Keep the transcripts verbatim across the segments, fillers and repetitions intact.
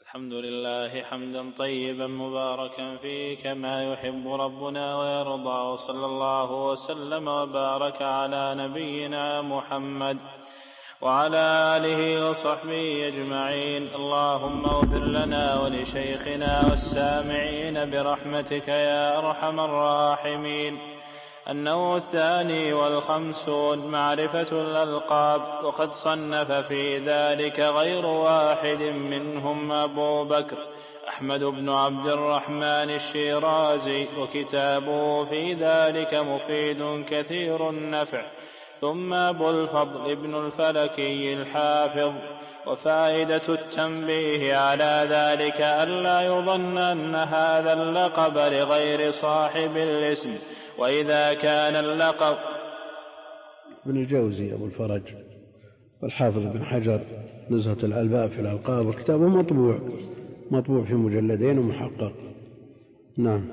الحمد لله حمدا طيبا مباركا فيه كما يحب ربنا ويرضى، وصلى الله وسلم وبارك على نبينا محمد وعلى آله وصحبه أجمعين. اللهم اغفر لنا ولشيخنا والسامعين برحمتك يا أرحم الراحمين. النوع الثاني والخمسون معرفة الألقاب، وقد صنف في ذلك غير واحد منهم أبو بكر أحمد بن عبد الرحمن الشيرازي، وكتابه في ذلك مفيد كثير النفع. ثم أبو الفضل ابن الفلكي الحافظ. وفائدة التنبيه على ذلك ألا يظن أن هذا اللقب لغير صاحب الاسم، وإذا كان اللقب ابن الجوزي أبو الفرج والحافظ بن حجر نزهة الألباب في الألقاب، وكتابه مطبوع مطبوع في مجلدين ومحقق. نعم.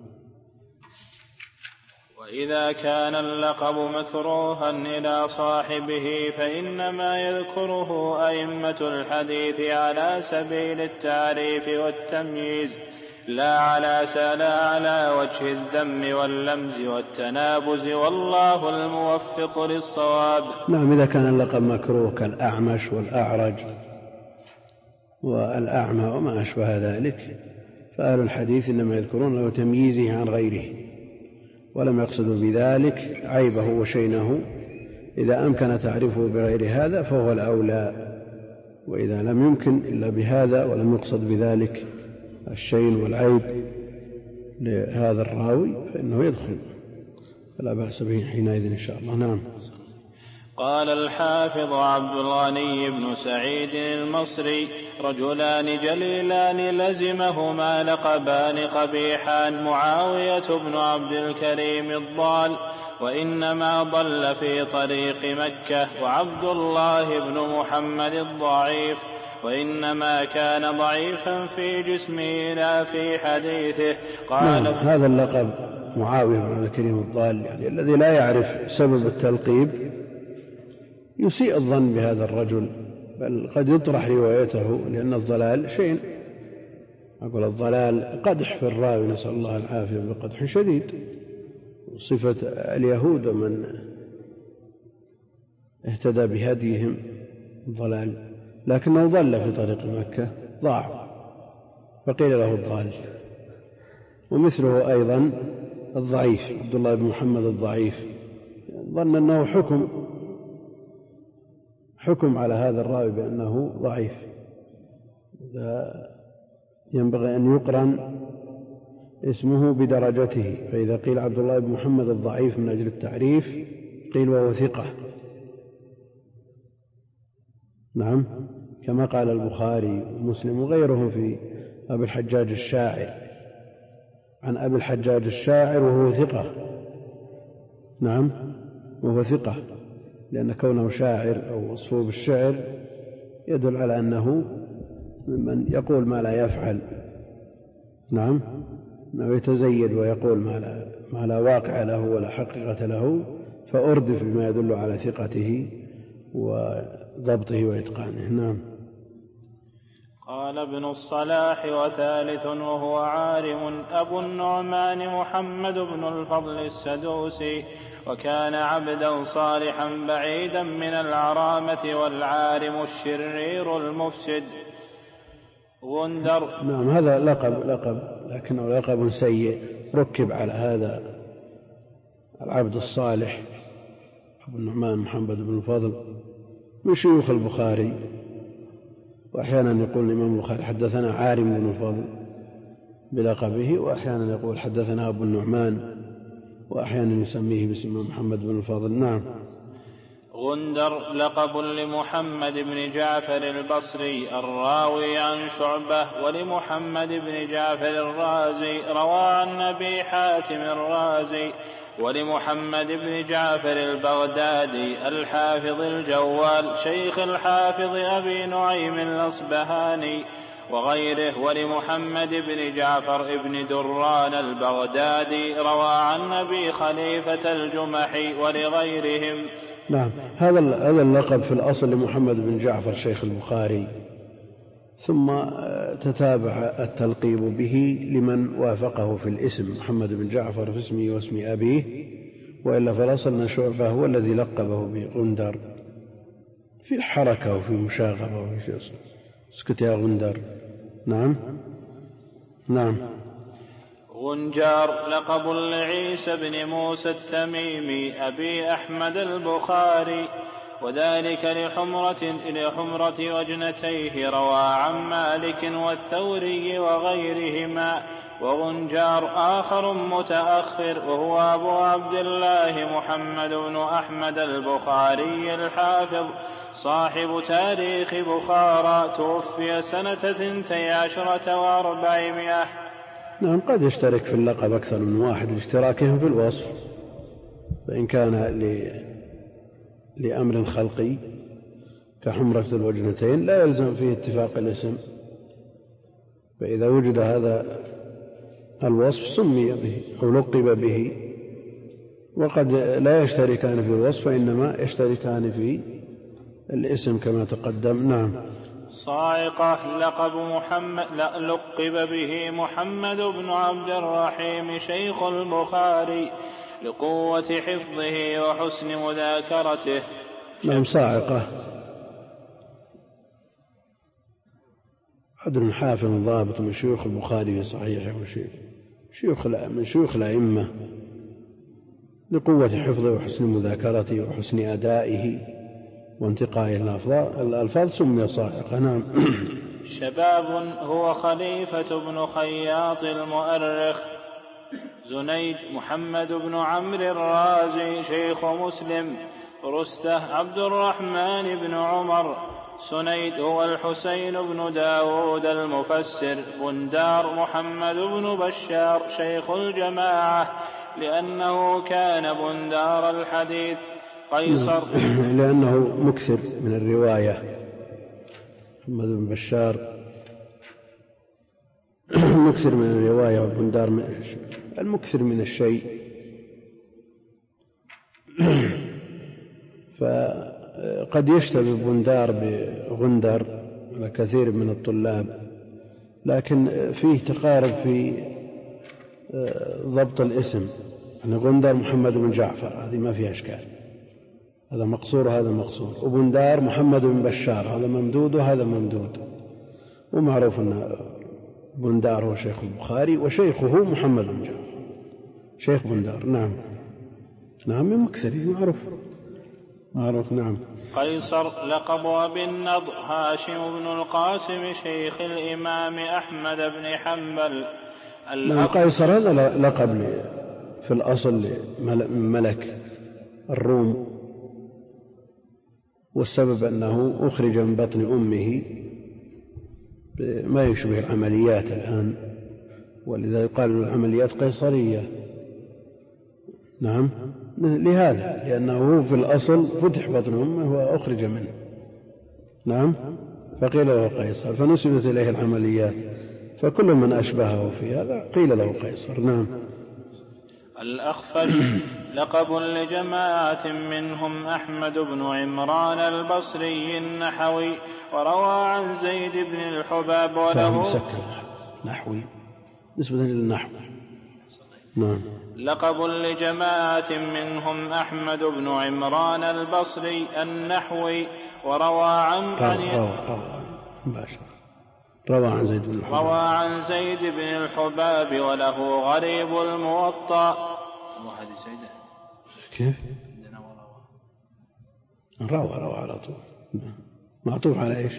وإذا كان اللقب مكروها إلى صاحبه فإنما يذكره أئمة الحديث على سبيل التعريف والتمييز، لا على لا على وجه الذم واللمز والتنابز، والله الموفق للصواب. نعم. إذا كان اللقب مكروه كالأعمش والأعرج والأعمى وما أشبه ذلك، فأهل الحديث إنما يذكرون له تمييزه عن غيره، ولم يقصدوا بذلك عيبه وشينه. إذا أمكن تعرفه بغير هذا فهو الأولى، وإذا لم يمكن إلا بهذا ولم يقصد بذلك الشين والعيب لهذا الراوي فإنه يدخل، فلا بأس به حينئذ إن شاء الله. نعم. قال الحافظ عبد الغني بن سعيد المصري: رجلان جليلان لزمهما لقبان قبيحان، معاوية بن عبد الكريم الضال، وإنما ضل في طريق مكة، وعبد الله بن محمد الضعيف، وإنما كان ضعيفا في جسمه لا في حديثه. قال نعم. هذا اللقب معاوية بن عبد الكريم الضال، يعني الذي لا يعرف سبب التلقيب يسيء الظن بهذا الرجل، بل قد يطرح روايته، لأن الضلال شيء، أقول الضلال قدح في الراوي، نسأل الله العافية، بقدح شديد، صفة اليهود ومن اهتدى بهديهم ضلال، لكنه ضل في طريق مكة ضاع فقيل له الضال. ومثله أيضا الضعيف عبد الله بن محمد الضعيف، ظن أنه حكم حكم على هذا الراوي بأنه ضعيف، ينبغي أن يقرن اسمه بدرجته، فإذا قيل عبد الله بن محمد الضعيف من أجل التعريف قيل وهو ثقة. نعم، كما قال البخاري ومسلم وغيرهم في أبي الحجاج الشاعر، عن أبي الحجاج الشاعر وهو ثقة. نعم، وهو ثقة، لأن كونه شاعر أو وصفه بالشعر يدل على أنه ممن يقول ما لا يفعل. نعم، أنه يتزيد ويقول ما لا, ما لا واقع له ولا حقيقة له، فأردف بما يدل على ثقته وضبطه وإتقانه. نعم. قال ابن الصلاح: وثالث وهو عارم أبو النعمان محمد بن الفضل السدوسي، وكان عبدا صالحا بعيدا من العرامة، والعارم الشرير المفسد. غندر. نعم، هذا لقب لقب لكنه لقب سيء ركب على هذا العبد الصالح أبو النعمان محمد بن الفضل من شيوخ البخاري، وأحيانا يقول الإمام البخاري حدثنا عارم بن الفضل بلقبه، وأحيانا يقول حدثنا أبو النعمان، وأحيانا يسميه باسم محمد بن الفضل. نعم. غندر لقب لمحمد بن جعفر البصري الراوي عن شعبة، ولمحمد بن جعفر الرازي روى عن أبي حاتم الرازي، ولمحمد بن جعفر البغدادي الحافظ الجوال شيخ الحافظ أبي نعيم الأصبهاني وغيره، ولمحمد بن جعفر بن دران البغدادي روى عن أبي خليفة الجمحي ولغيرهم. نعم، هذا هذا اللقب في الأصل لمحمد بن جعفر شيخ البخاري، ثم تتابع التلقيب به لمن وافقه في الاسم، محمد بن جعفر في اسمه واسم أبيه، وإلا فالأصل أن شعبة هو الذي لقبه بغندر في حركة وفي مشاغبة وفي شيء. اسكت يا غندر. نعم نعم. غنجار لقب لعيسى بن موسى التميمي أبي أحمد البخاري، وذلك لحمرة, لحمرة وجنتيه، روى عن مالك والثوري وغيرهما. وغنجار آخر متأخر وهو أبو عبد الله محمد بن أحمد البخاري الحافظ صاحب تاريخ بخارى، توفي سنة ثنتي عشرة وأربعمائة. نعم. قد يشترك في اللقب أكثر من واحد لاشتراكهم في الوصف، فإن كان ل... لأمر خلقي كحمرة الوجنتين لا يلزم فيه اتفاق الاسم، فإذا وجد هذا الوصف سمي به أو لقب به. وقد لا يشتركان في الوصف، فإنما يشتركان في الاسم كما تقدم. نعم. صاعقة لقب محمد لقب به محمد بن عبد الرحيم شيخ البخاري، لقوة حفظه وحسن مذاكرته. نعم. صاعقة عدل حافظ ضابط من شيوخ البخاري في صحيحه، شيوخ من شيوخ الأئمة، لقوة حفظه وحسن مذاكرته وحسن أدائه وانتقائه الألفاظ سمي صاعقة. نعم. شباب هو خليفة بن خياط المؤرخ. زنيج محمد بن عمرو الرازي شيخ مسلم. رسته عبد الرحمن بن عمر. سنيد هو الحسين بن داود المفسر. بندار محمد بن بشار شيخ الجماعة، لأنه كان بندار الحديث. قيصر لأنه مكثر من الرواية. محمد بن بشار مكثر من الرواية، وبندار من المكثر من الشيء. فقد يشتبه بندار بغندر على كثير من الطلاب، لكن فيه تقارب في ضبط الاسم. يعني غندر محمد بن جعفر، هذه ما فيها إشكال، هذا مقصور وهذا مقصور. وبندار محمد بن بشار، هذا ممدود وهذا ممدود. ومعروف أن بندار هو شيخ البخاري وشيخه محمد بن جعفر شيخ بندار. نعم نعم. من مكثر معروف معروف. نعم. قيصر لقب أبي النضر هاشم بن القاسم شيخ الإمام أحمد بن حنبل. نعم. قيصر هذا لقب في الأصل ملك الروم، والسبب أنه أخرج من بطن أمه ما يشبه العمليات الآن، ولذا يقال العمليات قيصرية. نعم. لهذا لأنه في الأصل فتح بطن أمه وأخرج منه. نعم. فقيل له قيصر، فنسبت إليه العمليات، فكل من أشبهه في هذا قيل له قيصر. نعم. الأخفش لقب لجماعة منهم أحمد بن عمران البصري النحوي، وروى عن زيد بن الحباب وله نحوي نسبة للنحو. نعم. لقب لجماعة منهم أحمد بن عمران البصري النحوي، وروى عن روى روى عن زيد بن الحباب روى عن زيد بن الحباب وله غريب الموطأ. هذه سيدة كيف؟ روى روى على طول. معطوف على ايش؟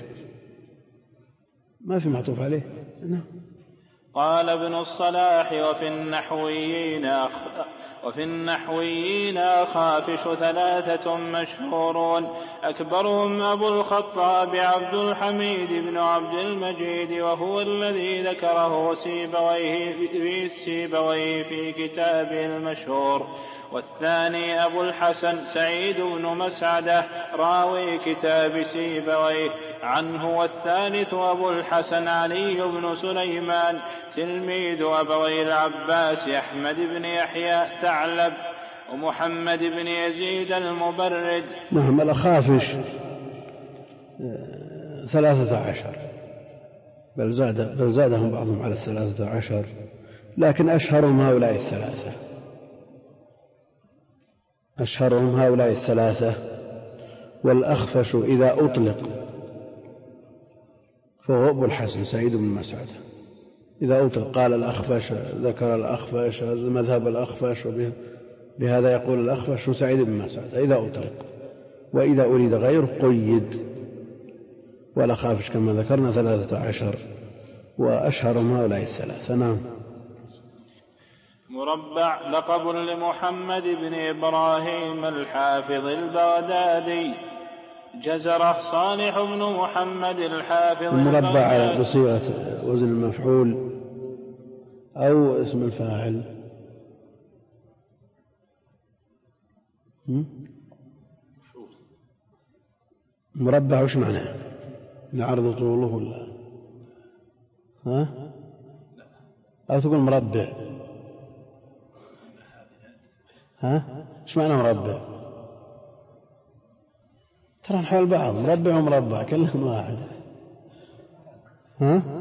ما في معطوف عليه. نعم. قال ابن الصلاح وفي النحويين أخ... وفي النحويين أخافش ثلاثة مشهورون، أكبرهم أبو الخطاب عبد الحميد بن عبد المجيد، وهو الذي ذكره سيبويه في سيبويه في كتابه المشهور. والثاني أبو الحسن سعيد بن مسعدة راوي كتاب سيبويه عنه. والثالث أبو الحسن علي بن سليمان تلميذ أبوي العباس أحمد بن يحيى ثعلب ومحمد بن يزيد المبرد. نعم. الأخافش ثلاثة عشر بل, زاد بل زادهم بعضهم على الثلاثة عشر، لكن أشهرهم هؤلاء الثلاثة أشهرهم هؤلاء الثلاثة والأخفش إذا أطلق فهو أبو الحسن سعيد بن مسعدة. إذا أطلق قال الأخفش، ذكر الأخفش، مذهب الأخفش، وبهذا يقول الأخفش سعيد بن مسعدة إذا أطلق. وإذا أريد غير قيد، والأخافش كما ذكرنا ثلاثة عشر، وأشهرهم هؤلاء الثلاثة. نعم. مربع لقب لمحمد بن إبراهيم الحافظ البغدادي. جزرة صالح بن محمد الحافظ المربع على بصيغة وزن المفعول أو اسم الفاعل. مربع وش معناه؟ العرض طوله ولا ها؟ أو تقول مربع؟ ها؟ ايش معنى مربع؟ ترى حول بعض، مربع ومربع كلهم واحد. ها؟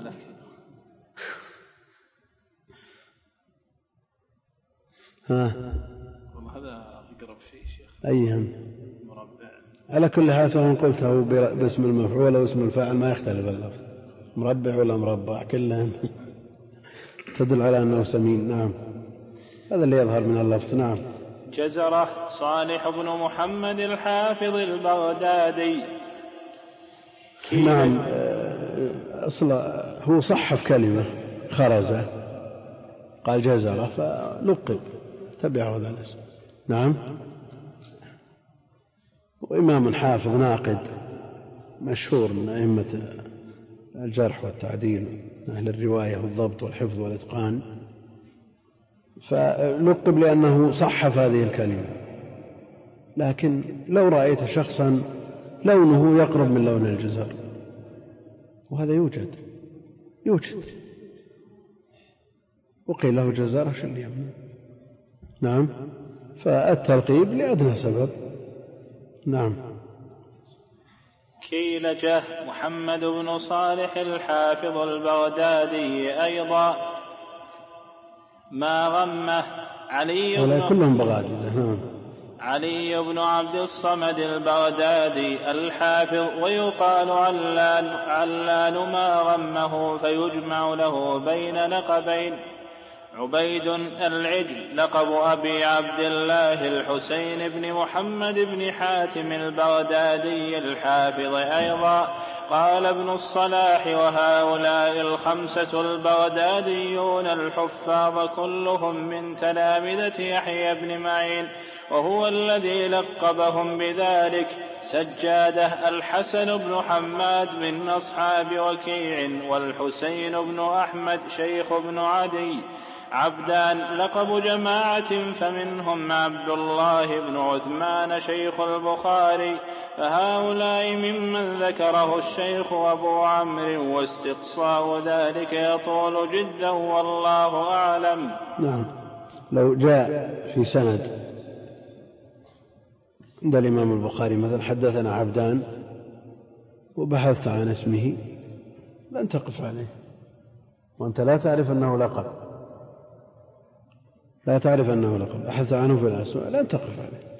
ها؟ والله هذا أقرب شيء شيخ. أيهم؟ مربع. على كل حال سواء قلته باسم المفعول أو اسم الفاعل ما يختلف اللفظ، مربع ولا مربع كلهم تدل على أنه سمين. نعم، هذا اللي يظهر من اللفظ. نعم. جزرة صالح بن محمد الحافظ البغدادي. نعم. أصلا هو صحف كلمة خرزة قال جزرة فلقب تبعه هذا الاسم. نعم. وإمام حافظ ناقد مشهور من أئمة الجرح والتعديل، أهل الرواية والضبط والحفظ والإتقان، فلقب لأنه صحف هذه الكلمة. لكن لو رأيت شخصا لونه يقرب من لون الجزر، وهذا يوجد يوجد وقيل له جزارة شو اللي يمنع. نعم. فالتلقيب لأدنى سبب. نعم. كيلجة محمد بن صالح الحافظ البغدادي أيضا. ما غمه علي بن كلهم بغادادة. نعم. علي بن عبد الصمد البغدادي الحافظ، ويقال علان, علان ما غمه فيجمع له بين لقبين. عبيد العجل لقب أبي عبد الله الحسين بن محمد بن حاتم البغدادي الحافظ أيضا. قال ابن الصلاح: وهؤلاء الخمسة البغداديون الحفاظ كلهم من تلامذة يحيى بن معين، وهو الذي لقبهم بذلك. سجاده الحسن بن حماد من أصحاب وكيع، والحسين بن أحمد شيخ بن عدي. عبدان لقب جماعة، فمنهم عبد الله بن عثمان شيخ البخاري، فهؤلاء ممن ذكره الشيخ أبو عمرو، واستقصاء ذلك يطول جدا والله أعلم. نعم. لو جاء في سند عند الإمام البخاري مثلا حدثنا عبدان وبحثت عن اسمه لن تقف عليه، وأنت لا تعرف أنه لقب، لا تعرف أنه لقب، أحث عنه في الأسماء لن تقف عليه.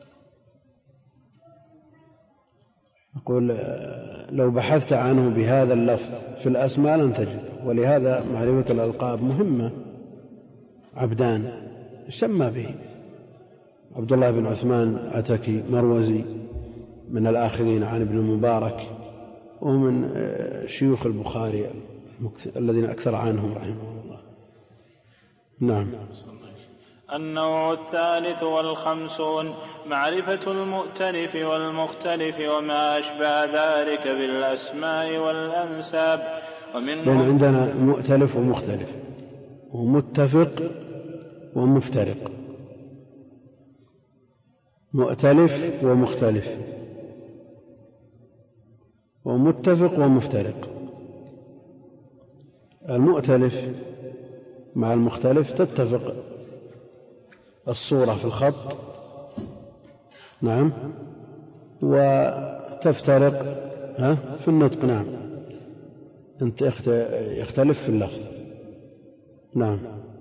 أقول لو بحثت عنه بهذا اللفظ في الأسماء لن تجد، ولهذا معرفة الألقاب مهمة. عبدان سمى به عبد الله بن عثمان عتكي مروزي، من الآخرين عن ابن المبارك، ومن شيوخ البخاري الذين أكثر عنهم رحمه الله. نعم. النوع الثالث والخمسون معرفة المؤتلف والمختلف وما أشبه ذلك بالأسماء والأنساب. ومنهم عندنا مؤتلف ومختلف ومتفق ومفترق. مؤتلف ومختلف ومتفق ومفترق. المؤتلف مع المختلف تتفق الصورة في الخط، نعم، وتفترق ها في النطق، نعم. أنت يختلف في اللفظ. نعم.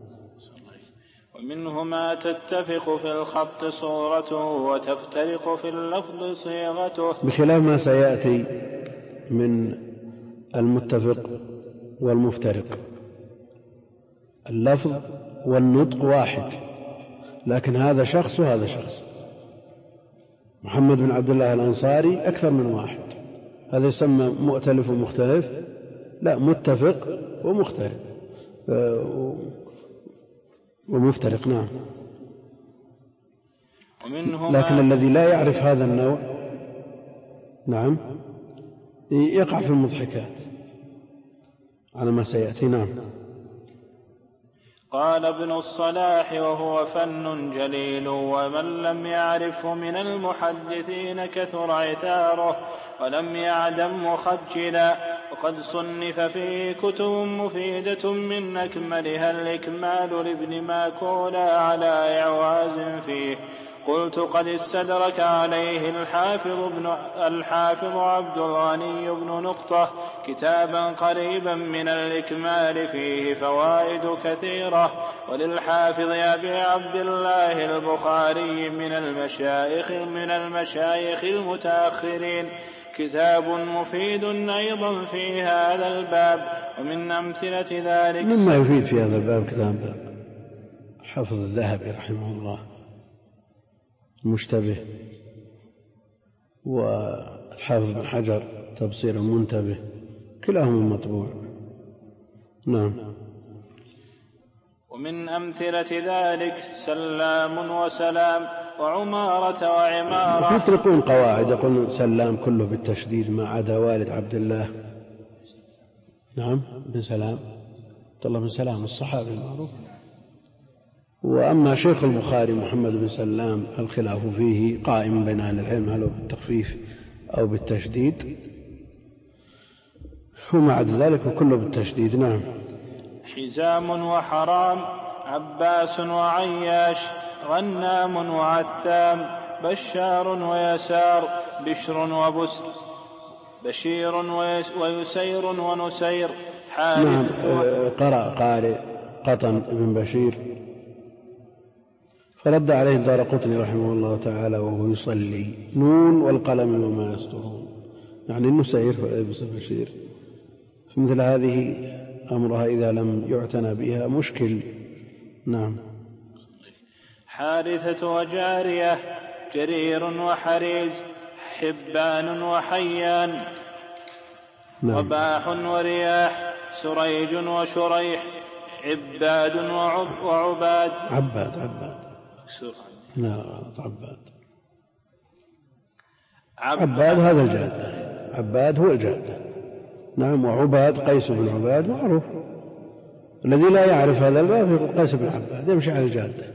ومنه ما تتفق في الخط صورته وتفترق في اللفظ صيغته، بخلاف ما سيأتي من المتفق والمفترق. اللفظ والنطق واحد، لكن هذا شخص وهذا شخص. محمد بن عبد الله الأنصاري أكثر من واحد، هذا يسمى مؤتلف ومختلف؟ لا، متفق ومختلف ومفترق. نعم. لكن الذي لا يعرف هذا النوع نعم يقع في المضحكات على ما سيأتي. نعم. قال ابن الصلاح: وهو فن جليل، ومن لم يعرفه من المحدثين كثر عثاره ولم يعدم مخجلا، وقد صنف فيه كتب مفيدة من أكملها الإكمال لابن ماكولا على إعواز فيه. قلت: قد استدرك عليه الحافظ, ابن الحافظ عبد الغني بن نقطة كتابا قريبا من الإكمال فيه فوائد كثيرة. وللحافظ أبي عبد الله البخاري من المشايخ, من المشايخ المتأخرين كتاب مفيد أيضا في هذا الباب. ومن أمثلة ذلك مما يفيد في هذا الباب كتاب الحافظ الذهبي رحمه الله مشتبه، والحافظ بن حجر تبصير منتبه، كلاهما مطبوع. نعم. ومن أمثلة ذلك سلام وسلام وعمارة وعمارة. يطلقون قواعد يقولون سلام كله بالتشديد ما عدا والد عبد الله نعم بن سلام، عبد الله بن سلام الصحابي المعروف. وأما شيخ البخاري محمد بن سلام الخلاف فيه قائم بين أهل العلم هل هو بالتخفيف أو بالتشديد، وما عدا ذلك كله بالتشديد. نعم. حزام وحرام، عباس وعياش، غنام وعثام، بشار ويسار، بشر وبسر، بشير ويسير ونسير. نعم. قرأ قارئ قطن بن بشير فرد عليه الدارقطني رحمه الله تعالى وهو يصلي: نون والقلم وما يسطرون، يعني النسير وليس بشير. مثل هذه أمرها إذا لم يعتنى بها مشكل. نعم. حارثة وجارية، جرير وحريز، حبان وحيان. نعم. وباح ورياح، سريج وشريح، عباد وعب وعباد. عباد عباد لا عباد عباد هذا الجادة، عباد هو الجادة. نعم. وعباد قيس بن عباد معروف، الذي لا يعرف هذا الباب يقول قيس بن عباد يمشي على الجادة.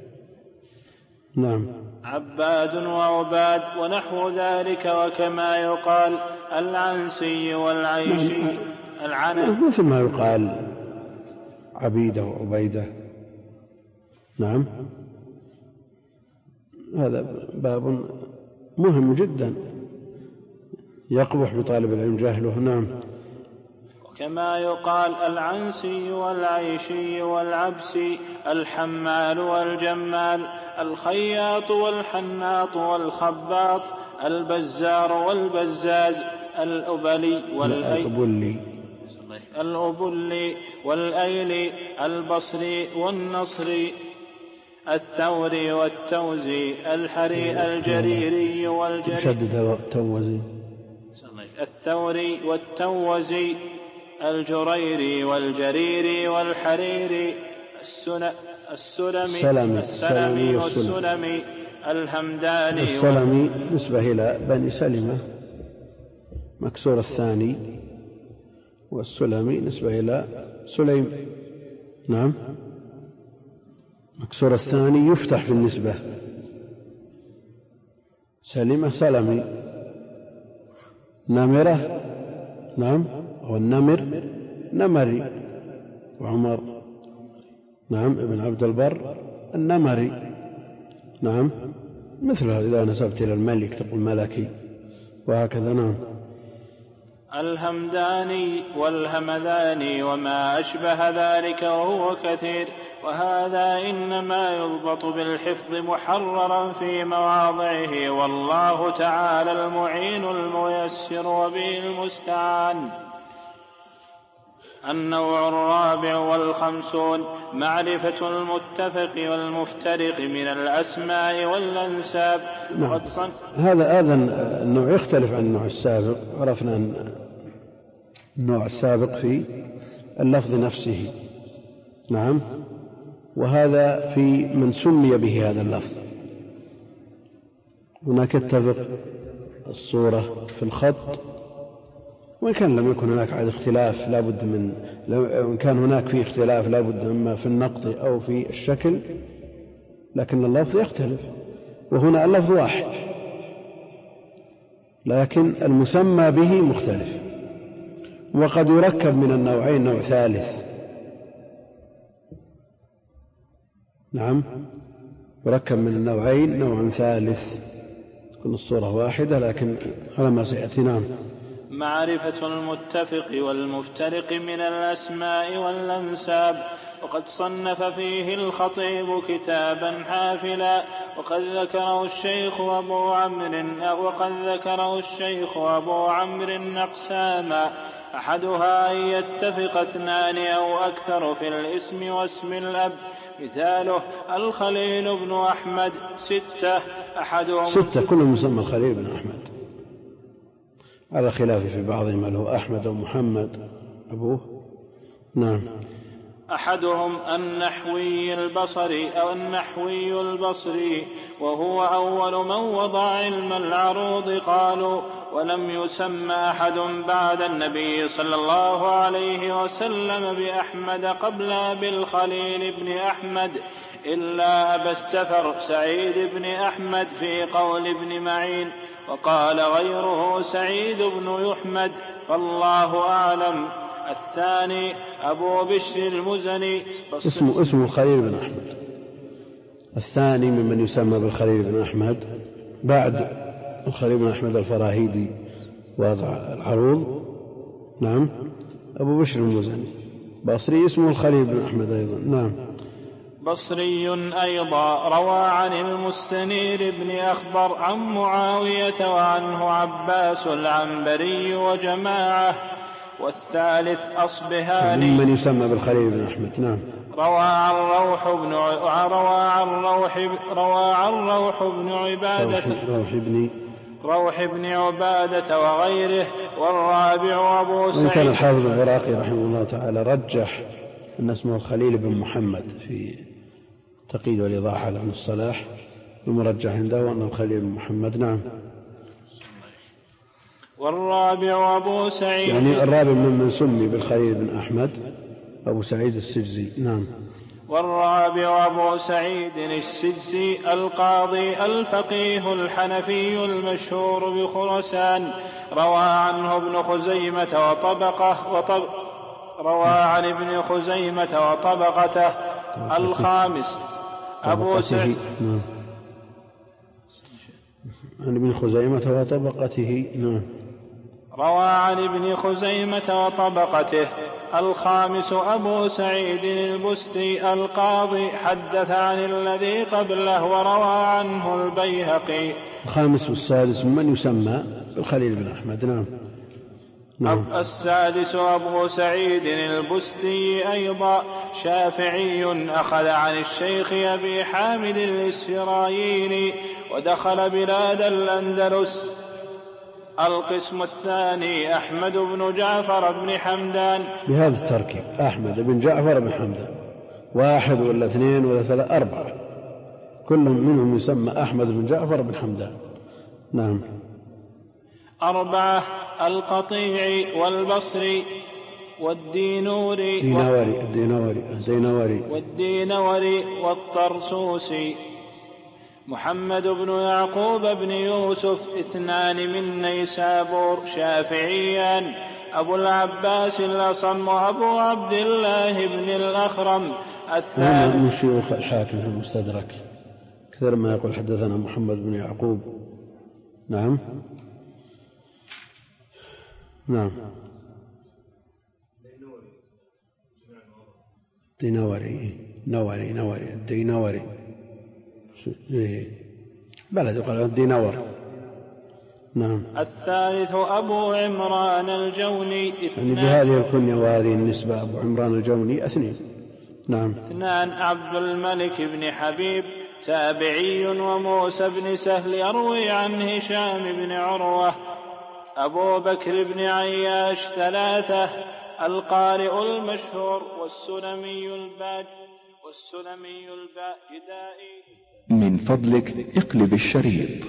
نعم. عباد وعباد ونحو ذلك. وكما يقال العنسي والعيشي. نعم. العنى مثل ما يقال عبيدة وعبيدة. نعم. هذا باب مهم جدا يقبح بطالب العلم جهله. نعم. وكما يقال العنسي والعيشي والعبسي، الحمال والجمال، الخياط والحناط والخباط، البزار والبزاز، الأبلي والأبلي الأبلي والأيلي، البصري والنصري، الثوري والتوزي، الحري الجريري والجريري الثوري والتوزي، الجريري والجريري والحريري، السلمي السلمي والسلمي، الهمداني. السلمي نسبة إلى بني سلمة مكسور الثاني، والسلمي نسبة إلى سليم. نعم. مكسور الثاني يفتح في النسبة، سلمة سلمي. نمرة نعم، والنمر نمري. وعمر نعم ابن عبد البر النمري. نعم. مثل هذا إذا نسبت إلى الملك تقول ملكي، وهكذا. نعم. الهمداني والهمذاني وما أشبه ذلك وهو كثير، وهذا إنما يضبط بالحفظ محررا في مواضعه، والله تعالى المعين الميسر وبه المستعان. النوع الرابع والخمسون معرفة المتفق والمفترق من الأسماء والأنساب. نعم. هذا هذا النوع يختلف عن النوع السابق. عرفنا أن النوع السابق في اللفظ نفسه، نعم، وهذا في من سمي به هذا اللفظ. هناك اتفق الصورة في الخط، وإن كان لم يكن هناك عاد اختلاف لا بد من وإن كان هناك في اختلاف لا بد إما في النقط أو في الشكل، لكن اللفظ يختلف، وهنا اللفظ واحد لكن المسمى به مختلف. وقد يركب من النوعين نوع ثالث، نعم، يركب من النوعين نوع ثالث، تكون الصورة واحدة لكن على ما سيأتي. نعم. معرفة المتفق والمفترق من الأسماء والأنساب. وقد صنف فيه الخطيب كتابا حافلا، وقد ذكره الشيخ أبو عمرو وقد ذكره الشيخ أبو عمرو أقساما، أحدها أن يتفق اثنان أو أكثر في الاسم واسم الأب. مثاله الخليل بن أحمد ستة، أحدهم ستة كلهم يسمى الخليل بن أحمد، على خلاف في بعضهم هل هو أحمد أو محمد أبوه. نعم. أحدهم النحوي البصري أو النحوي البصري، وهو أول من وضع علم العروض. قالوا ولم يسمى أحد بعد النبي صلى الله عليه وسلم بأحمد قبل بالخليل بن أحمد إلا أبا السفر سعيد بن أحمد في قول ابن معين، وقال غيره سعيد بن يحمد، فالله أعلم. الثاني أبو بشر المزني اسمه اسمه الخليل بن أحمد، الثاني ممن يسمى بالخليل بن أحمد بعد الخليل بن أحمد الفراهيدي وضع العروض. نعم. أبو بشر المزني بصري اسمه الخليل بن أحمد أيضا. نعم. بصري أيضا روى عن المستنير بن أخضر عن معاوية وعنه عباس العنبري وجماعة. والثالث أصبهاني من يسمى بالخليل بن أحمد. نعم. روى عن روح بن روى عن روح روى عن روح بن عبادة روح بن روح بن عبادة وغيره. والرابع أبو سعيد. كان الحافظ العراقي رحمه الله تعالى رجح أن اسمه الخليل بن محمد في تقييد والإيضاح على ابن الصلاح، المرجح عنده أن الخليل بن محمد. نعم. والرابع أبو سعيد، يعني الرابع ممن سمي بالخليل بن أحمد أبو سعيد السجزي. نعم. والرابع أبو سعيد السجزي القاضي الفقيه الحنفي المشهور بخرسان، روى عنه ابن خزيمة وطبقه وطب روى عن ابن خزيمة وطبقته. الخامس أبو سعيد نعم. عن ابن خزيمة وطبقته. نعم. روى عن ابن خزيمة وطبقته. الخامس أبو سعيد البستي القاضي حدث عن الذي قبله وروى عنه البيهقي. الخامس والسادس من يسمى بالخليل بن أحمد. نعم. نعم. السادس أبو سعيد البستي أيضا شافعي، أخذ عن الشيخ أبي حامد الإسرائيلي ودخل بلاد الأندلس. القسم الثاني أحمد بن جعفر بن حمدان. بهذا التركيب أحمد بن جعفر بن حمدان، واحد ولا اثنين ولا ثلاثة أربعة، كل منهم يسمى أحمد بن جعفر بن حمدان. نعم. أربعة القطيعي والبصري والدينوري دينوري الدينوري الدينوري والدينوري والطرسوسي. محمد بن يعقوب بن يوسف اثنان من نيسابور شافعيان، أبو العباس الأصم وأبو عبد الله بن الأخرم. الثالث من شيوخ الحاكم في المستدرك، كثير ما يقول حدثنا محمد بن يعقوب. نعم. نعم. دينوري نوري نوري الدينوري بلد قال الدينور. نعم. الثالث أبو عمران الجوني يعني بهذه الكنية وهذه النسبة أبو عمران الجوني اثنين. نعم. اثنان عبد الملك بن حبيب تابعي وموسى بن سهل يروي عن هشام بن عروة. أبو بكر بن عياش ثلاثة القارئ المشهور والسلمي الباج والسلمي الباجدائي. من فضلك اقلب الشريط.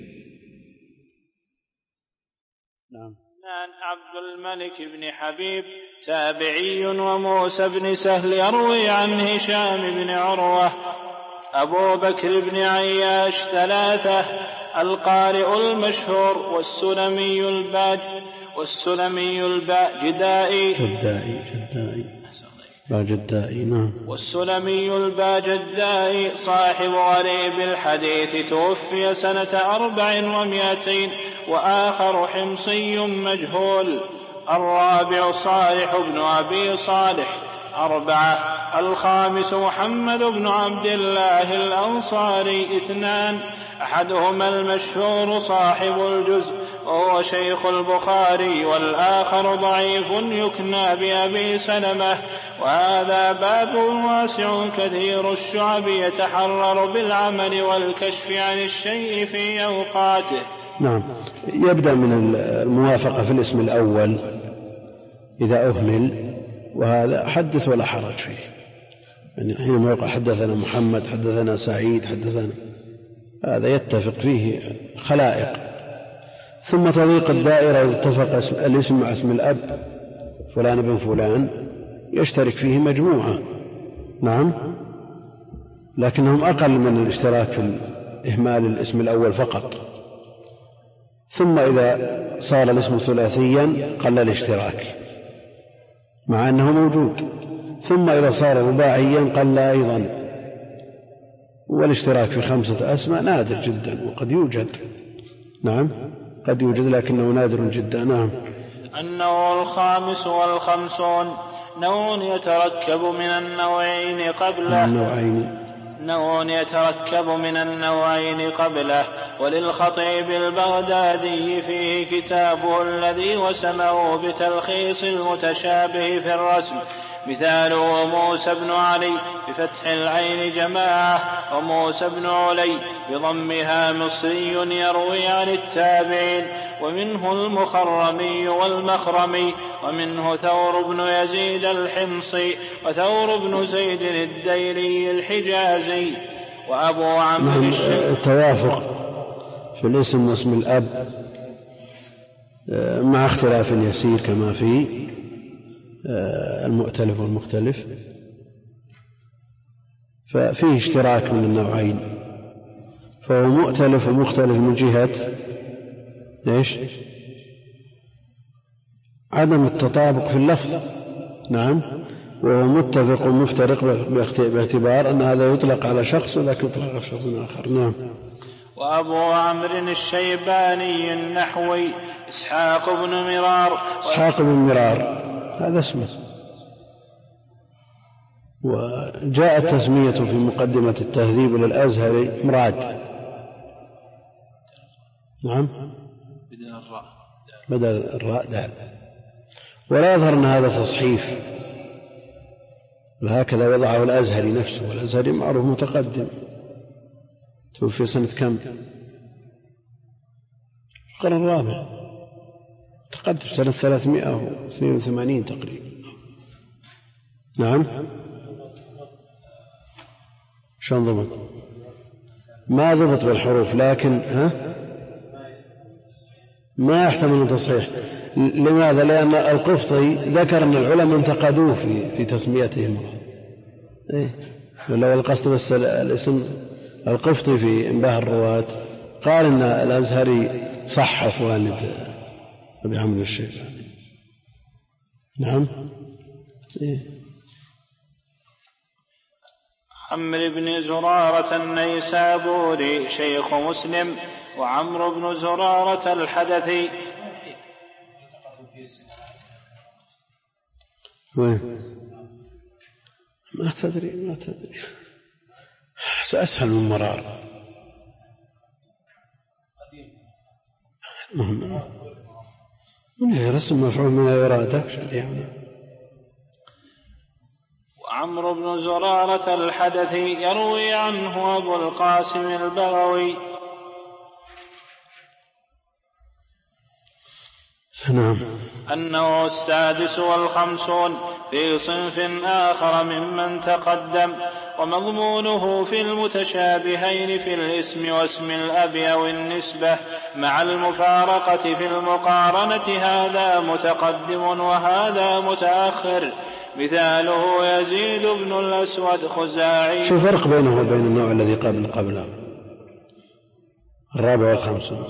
نعم. اثنان عبد الملك بن حبيب تابعي وموسى بن سهل يروي عن هشام بن عروة. أبو بكر بن عياش ثلاثة القارئ المشهور والسلمي الباج والسلمي الباجدائي جدائي جدائي باجدائي. نعم. والسلمي الباجدائي صاحب غريب الحديث توفي سنة أربع ومائتين وآخر حمصي مجهول. الرابع صالح بن أبي صالح. أربعة الخامس محمد بن عبد الله الأنصاري. اثنان أحدهما المشهور صاحب الجزء وهو شيخ البخاري والآخر ضعيف يكنى بأبي سلمة. وهذا باب واسع كثير الشعب يتحرر بالعمل والكشف عن الشيء في أوقاته. نعم. يبدأ من الموافقة في الاسم الأول إذا أهمل، وهذا حدث ولا حرج فيه، يعني حينما يقول حدثنا محمد حدثنا سعيد حدثنا، هذا يتفق فيه خلائق. ثم تضيق الدائرة إذا اتفق الاسم مع اسم الأب فلان بن فلان يشترك فيه مجموعة. نعم. لكنهم أقل من الاشتراك في إهمال الاسم الأول فقط. ثم إذا صار الاسم ثلاثيا قل الاشتراك مع أنه موجود. ثم إذا صار رباعيا قل أيضا. والاشتراك في خمسة أسماء نادر جدا وقد يوجد. نعم قد يوجد لكنه نادر جدا. نعم. النوع الخامس والخمسون نوع يتركب من النوعين قبله. النوعين نوع يتركب من النوعين قبله. وللخطيب البغدادي فيه كتابه الذي وسمه بتلخيص المتشابه في الرسم. مثاله موسى بن علي بفتح العين جماعة، وموسى بن علي بضمها مصري يروي عن التابعين. ومنه المخرمي والمخرمي. ومنه ثور بن يزيد الحمصي وثور بن زيد الديلي الحجازي. وأبو عمرو الشيخ. التوافق في الاسم واسم الأب مع اختلاف يسير كما في المؤتلف والمختلف، ففيه اشتراك من النوعين، فهو مؤتلف ومختلف من جهة ليش؟ عدم التطابق في اللفظ. نعم. وهو متفق ومفترق باعتبار أن هذا يطلق على شخص وذاك يطلق على شخص آخر. نعم. وأبو عمرو الشيباني النحوي إسحاق بن مرار. إسحاق بن مرار هذا اسمه، وجاءت تسميته في مقدمة التهذيب للأزهري مراد. نعم. بدل الراء بدل الراء دال. ولا يظهر أن هذا تصحيف، وهكذا وضعه الأزهري نفسه، والأزهري معروف متقدم، توفي سنة كم؟ القرن الرابع، تقدم سنة ثلاثمائة واثنين وثمانين تقريبا. نعم. شلون ضبط؟ ما ضبط بالحروف، لكن ها ما يحتمل التصحيح. لماذا؟ لأن القفطي ذكر أن العلماء انتقدوه في في تسميته. إيه؟ لو القصد بس الاسم القفطي في انباه الرواة قال إن الأزهري صحف والد أبي عمرو الشيباني. نعم. إيه؟ عمرو بن زرارة النيسابوري شيخ مسلم، وعمرو بن زرارة الحدثي. وين؟ ما تدري ما تدري سأسهل من مرار. مهم رسم مفعول من الإرادة يعني. وعمرو بن زرارة الحدثي يروي عنه أبو القاسم البغوي. نعم. النوع السادس والخمسون في صنف آخر ممن تقدم، ومضمونه في المتشابهين في الاسم واسم الأب أو النسبة مع المفارقة في المقارنة، هذا متقدم وهذا متأخر. مثاله يزيد بن الأسود خزاعي. شو الفرق بينه وبين النوع الذي قبل قبله الرابع والخمسون؟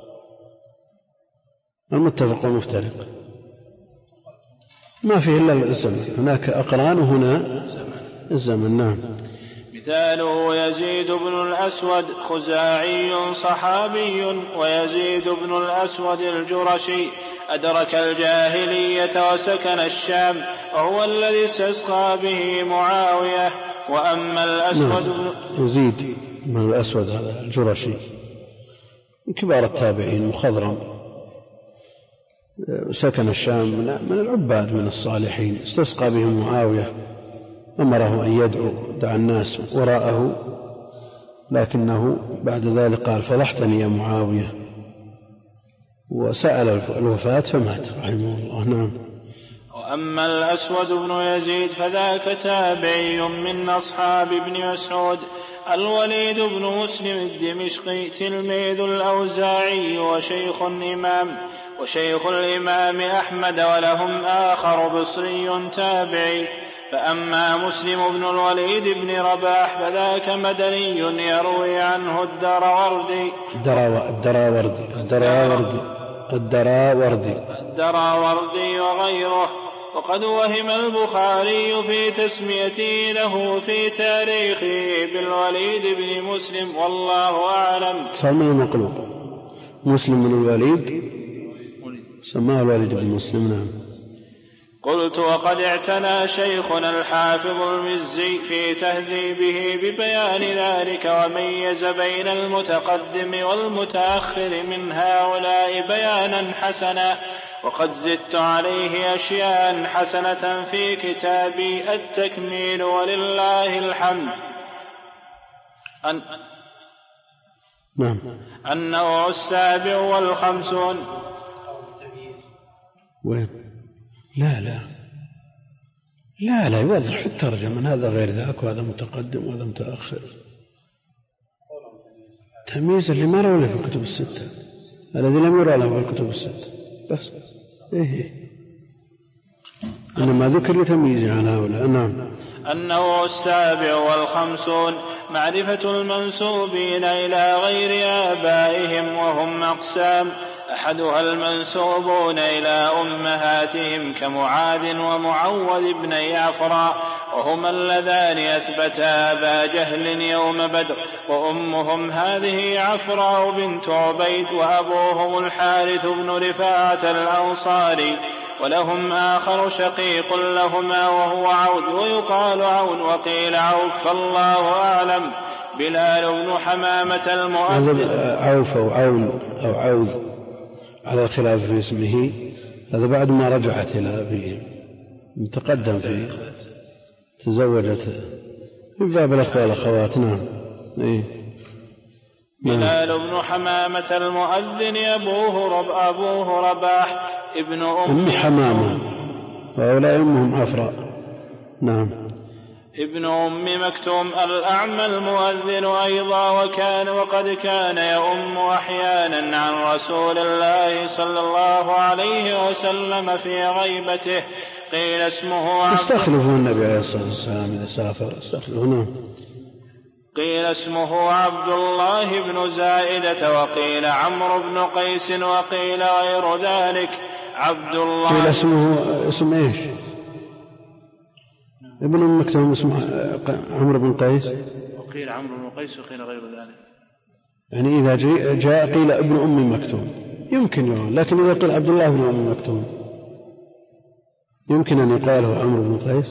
المتفق والمفترق ما فيه إلا الزمن، هناك أقران وهنا الزمن. نعم. مثاله يزيد بن الأسود خزاعي صحابي، ويزيد بن الأسود الجرشي أدرك الجاهلية وسكن الشام، وهو الذي استسقى به معاوية. وأما الأسود نعم. يزيد بن الأسود هذا الجرشي من كبار التابعين مخضرم، سكن الشام، من العباد من الصالحين، استسقى به معاوية، أمره أن يدعو، دعا الناس وراءه، لكنه بعد ذلك قال فضحتني يا معاوية، وسأل الوفاة فمات رحمه الله. نعم. وأما الأسود بن يزيد فذاك تابعي من أصحاب ابن مسعود. الوليد بن مسلم الدمشقي تلميذ الأوزاعي وشيخ الإمام وشيخ الإمام أحمد، ولهم آخر بصري تابعي. فأما مسلم بن الوليد بن رباح فذاك مدني يروي عنه الدراوردي الدراوردي الدراوردي الدراوردي الدراوردي وغيره. وقد وهم البخاري في تسميته له في تاريخه بالوليد بن مسلم، والله أعلم. سماه مقلوب مسلم بن الوليد، سماه الوليد بن مسلم. نعم. قلت وقد اعتنى شيخنا الحافظ المزي في تهذيبه ببيان ذلك، وميز بين المتقدم والمتأخر من هؤلاء بيانا حسنا، وقد زدت عليه أشياء حسنة في كتابي التكميل ولله الحمد. أن نعم. النوع السابع والخمسون. وين؟ لا لا لا لا يوضح في الترجمة من هذا غير ذاك، وهذا متقدم وهذا متأخر، تمييز اللي ما روى له في الكتب الستة، الذي لم يرى له في الكتب الستة بس. إيه إنما ذكر لتمييز عن هؤلاء. نعم. النوع السابع والخمسون معرفة المنسوبين إلى غير آبائهم، وهم أقسام: أحدها المنسوبون إلى أمهاتهم كمعاذ ومعوذ بن يعفراء، وهما اللذان أثبتا أبا جهل يوم بدر، وأمهم هذه عفراء بنت عبيد، وأبوهم الحارث بن رفاعة الأنصاري. ولهم آخر شقيق لهما وهو عود، ويقال عون وقيل عوف، فالله أعلم. بلال بن حمامة المؤذن. عوف أو عون أو عوذ على الخلاف في اسمه، هذا بعد ما رجعت إلى أبيه، متقدم فيه، تزوجت من باب الأخوة والأخوات. نعم. إيه. بلال بن حمامة المؤذن أبوه رب أبوه رباح ابن أم حمامة، وأولئك أمهم عفراء. نعم. ابن أم مكتوم الأعمى المؤذن أيضا، وكان وقد كان يؤم أحيانا عن رسول الله صلى الله عليه وسلم في غيبته. قيل اسمه استخلفوا النبي عليه الصلاة والسلام إذا سافر استخلفوا. قيل اسمه عبد الله بن زائدة، وقيل عمرو بن قيس، وقيل غير ذلك. عبد الله قيل اسمه اسم ايش؟ ابن أم مكتوم اسمه عمرو بن قيس، وقيل عمرو بن قيس، وقيل غير ذلك. يعني إذا جاء قيل ابن أم مكتوم يمكن يقول، لكن إذا قيل عبد الله بن أم مكتوم يمكن أن يقاله عمرو بن قيس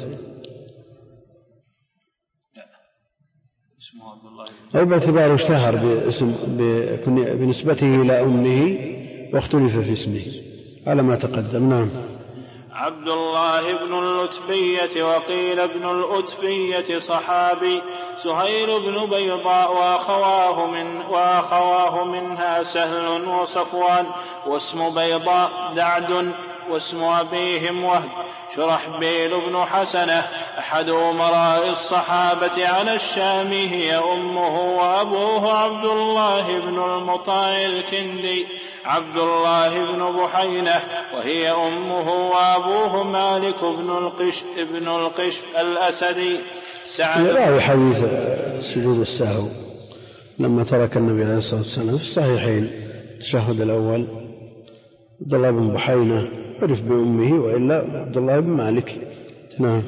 اسمه عبد الله أو باعتباره اشتهر باسم بنسبته إلى أمه واختلف في اسمه على ما تقدم. نعم. عبد الله بن اللتبية وقيل ابن الأتبية صحابي. سهيل بن بيضاء وأخواه, من وأخواه منها سهل وصفوان. واسم بيضاء دعد واسم أبيهم وهب. شرحبيل بن حسنة أحد أمراء الصحابة على الشام هي أمه وأبوه عبد الله بن المطاع الكندي. عبد الله بن بحينة وهي أمه وأبوه مالك بن القش ابن القش الأسدي. سعد راوي حديث سجود السهو لما ترك النبي عليه الصلاة والسلام في الصحيحين التشهد الأول عبد الله بن بحينة عرف بأمه وإلا عبد الله بن مالك. نعم.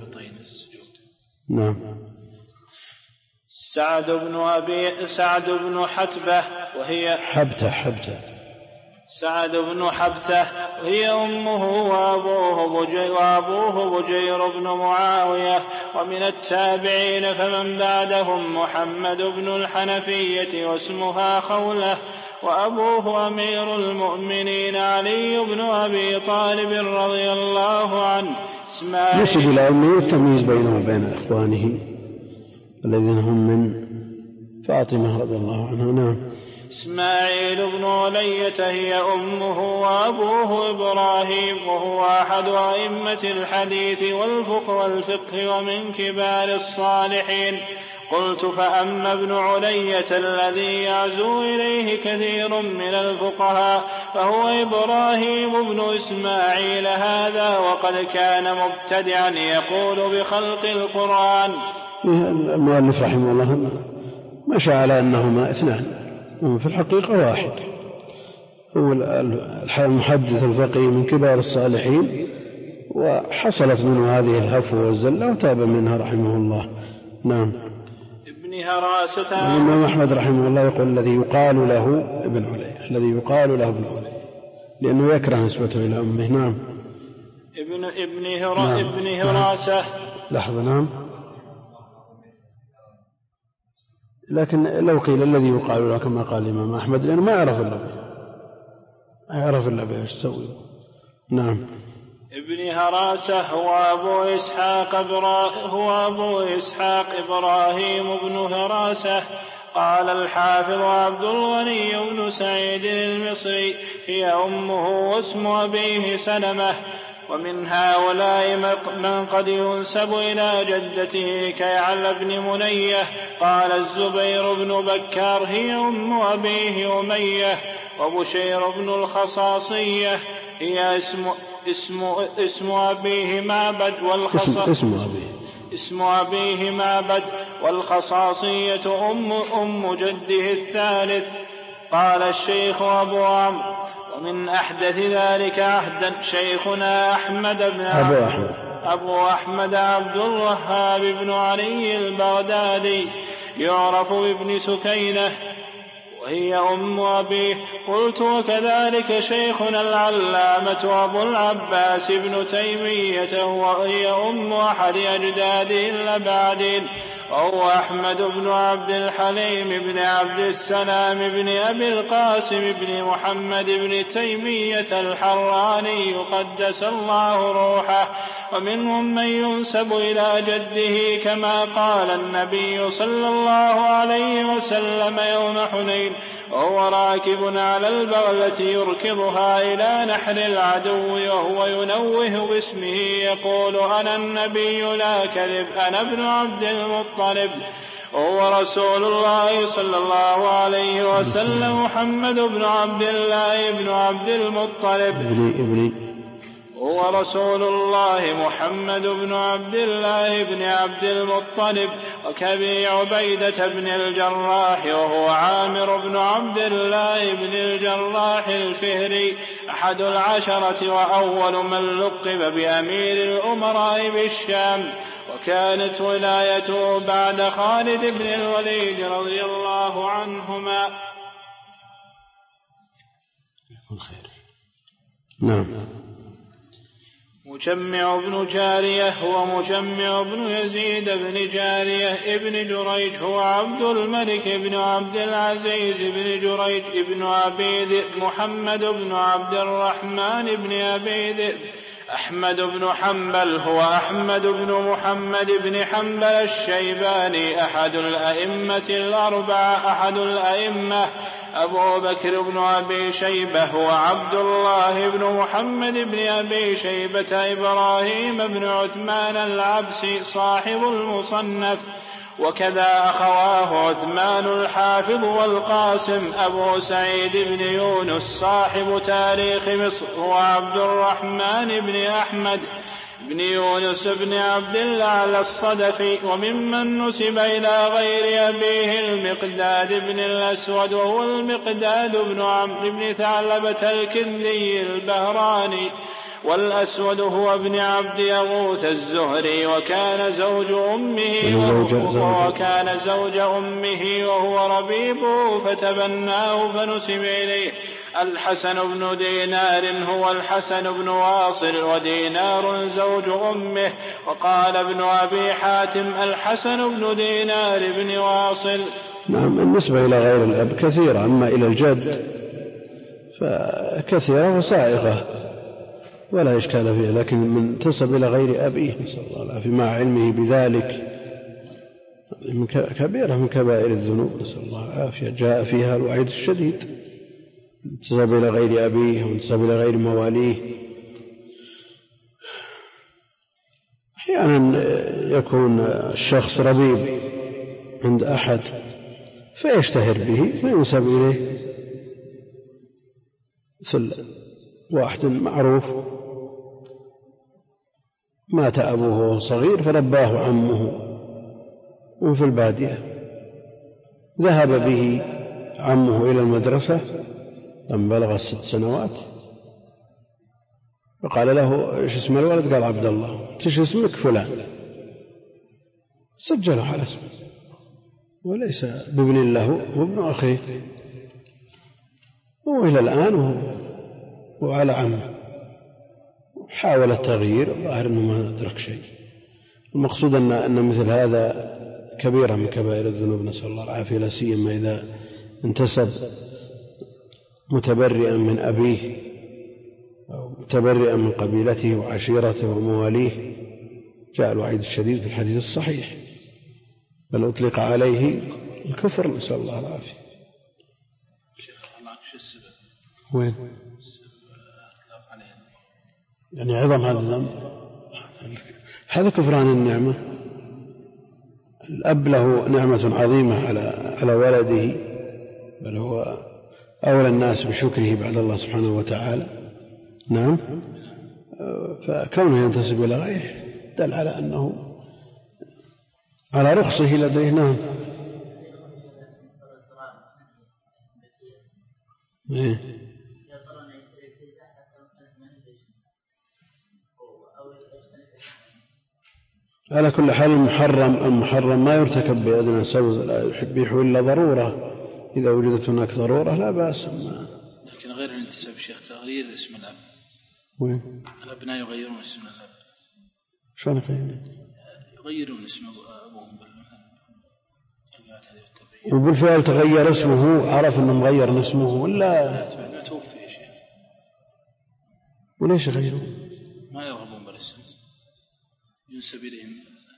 نعم. سعد بن أبي سعد بن حتبة وهي حبتة حبتة سعد بن حبتة وهي أمه وأبوه بجير, وأبوه بجير بن معاوية. ومن التابعين فمن بعدهم محمد بن الحنفية واسمها خولة. وأبوه أمير المؤمنين علي بن أبي طالب رضي الله عنه. يشهد إلى أمه التمييز بينه وبين إخوانه الذين هم من فاطمة رضي الله عنها. نعم. إسماعيل بن علية هي أمه وأبوه إبراهيم وهو أحد أئمة الحديث والفقه والفقه ومن كبار الصالحين. قلت فأما ابن علية الذي يعزو إليه كثير من الفقهاء فهو إبراهيم بن إسماعيل هذا وقد كان مبتدعا يقول بخلق القرآن. المؤلف رحمه الله مشى على أنهما اثنان في الحقيقة واحد، هو المحدث الفقيه من كبار الصالحين وحصلت منه هذه الهفوة والزلة وتاب منها رحمه الله. نعم. ابن هراسة. الإمام أحمد رحمه الله يقول الذي يقال له ابن علي الذي يقال له ابن علي لأنه يكره نسبته إلى أمه. نعم. ابن ابن هرا نعم. ابن هراسة. نعم. لحظة. نعم. لكن لو قيل الذي يقال له كما قال الإمام أحمد لأنه ما يعرف إلا به ما يعرف إلا به ايش تسوي. نعم. ابن هراسة هو أبو إسحاق هو أبو إسحاق إبراهيم بن هراسة. قال الحافظ عبد الغني بن سعيد المصري هي أمه واسم أبيه سلمة. ومن هؤلاء من قد ينسب إلى جدته كيعلى بن منية. قال الزبير بن بكار هي أم أبيه أمية. وبشير بن الخصاصية هي اسم اسم اسم أبيه معبد والخصاصية اسم أبيه اسم أبيه معبد والخصاصية أم أم جده الثالث. قال الشيخ أبو عمرو ومن أحدث ذلك عهدا شيخنا أحمد بن أبو أحمد أبو أحمد عبد الوهاب بن علي البغدادي يعرف بابن سكينة وهي أم أبيه. قلت وكذلك شيخنا العلامة أبو العباس بن تيمية وهي أم أحد أجداده الأبعدين وهو أحمد بن عبد الحليم بن عبد السلام بن أبي القاسم بن محمد بن تيمية الحراني قدس الله روحه. ومنهم من ينسب إلى جده كما قال النبي صلى الله عليه وسلم يوم حنين وهو راكب على البغلة يركضها إلى نحر العدو وهو ينوه باسمه يقول أنا النبي لا كذب أنا ابن عبد المطلب. وهو رسول الله صلى الله عليه وسلم محمد بن عبد الله بن عبد المطلب ابني ابني هو رسول الله محمد بن عبد الله بن عبد المطلب. وكأبي عبيدة بن الجراح وهو عامر بن عبد الله بن الجراح الفهري أحد العشرة وأول من لقب بأمير الأمراء بالشام. وكانت ولايته بعد خالد بن الوليد رضي الله عنهما. نعم. مجمع بن جارية هو مجمع بن يزيد بن جارية ابن جريج هو عبد الملك بن عبد العزيز بن جريج ابن أبي ذئب محمد بن عبد الرحمن بن أبي ذئب أحمد بن حنبل هو أحمد بن محمد بن حنبل الشيباني أحد الأئمة الأربعة أحد الأئمة. أبو بكر بن أبي شيبة هو عبد الله بن محمد بن أبي شيبة إبراهيم بن عثمان العبسي صاحب المصنف، وكذا أخواه عثمان الحافظ والقاسم. أبو سعيد بن يونس صاحب تاريخ مصر هو عبد الرحمن بن أحمد بن يونس بن عبد الله الصدفي. وممن نسب إلى غير أبيه المقداد بن الأسود وهو المقداد بن عمرو بن ثعلبة الكندي البهراني، والأسود هو ابن عبد يغوث الزهري، وكان زوج أمه وهو وكان زوج أمه وهو ربيبه فتبناه فنسب إليه. الحسن بن دينار هو الحسن بن واصل، ودينار زوج أمه. وقال ابن أبي حاتم الحسن بن دينار بن واصل. نعم، النسبة إلى غير الأب كثيرة، أما إلى الجد فكثيرة وسائغة ولا إشكال فيها، لكن من تنسب إلى غير أبيه نسأل الله العافية مع علمه بذلك كبيرة من كبائر الذنوب نسأل الله العافية، جاء فيها الوعيد الشديد. انتسب إلى غير أبيه وانتسب إلى غير مواليه. أحيانا يكون الشخص ربيب عند أحد فيشتهر به فينسب إليه، مثل واحد معروف مات أبوه وهو صغير فرباه عمه وفي البادية، ذهب به عمه إلى المدرسة لما بلغ الست سنوات فقال له ايش اسم الولد؟ قال عبد الله. ايش اسمك؟ فلان. سجله على اسمه وليس بابن له وابن أخيه، وإلى الآن وعلى عمه حاول التغيير ظاهر أنه ما أدرك شيء. المقصود أن, أن مثل هذا كبيرة من كبائر الذنوب نسأل الله العافية، لا سيما إذا انتسب متبرئا من أبيه أو متبرئا من قبيلته وعشيرته ومواليه. جاء الوعيد الشديد في الحديث الصحيح، بل أطلق عليه الكفر نسأل الله العافية. شيخ الله شو السبب؟ وين؟ يعني عظم هذا الذنب، هذا كفران النعمة. الأب له نعمة عظيمة على على ولده، بل هو أولى الناس بشكره بعد الله سبحانه وتعالى. نعم، فكونه ينتسب إلى غيره دل على أنه على رخصه لديه. نعم. إيه؟ على كل حال المحرم المحرم ما يرتكب بأدنى سبب، لا يحبه إلا ضرورة، إذا وجدت هناك ضرورة لا بأس. لكن غير الانتساب شيخ تغيير اسم الأب. وين؟ الأبناء يغيرون اسم الأب. شلون يغيرون؟ يغيرون اسم أبوهم. وبالفعل تغير اسمه، عرف أنه مغير اسمه ولا ما توفي يا شيخ؟ وليش يغيرون؟ ما يرغبون بالاسم، ينسب إليهم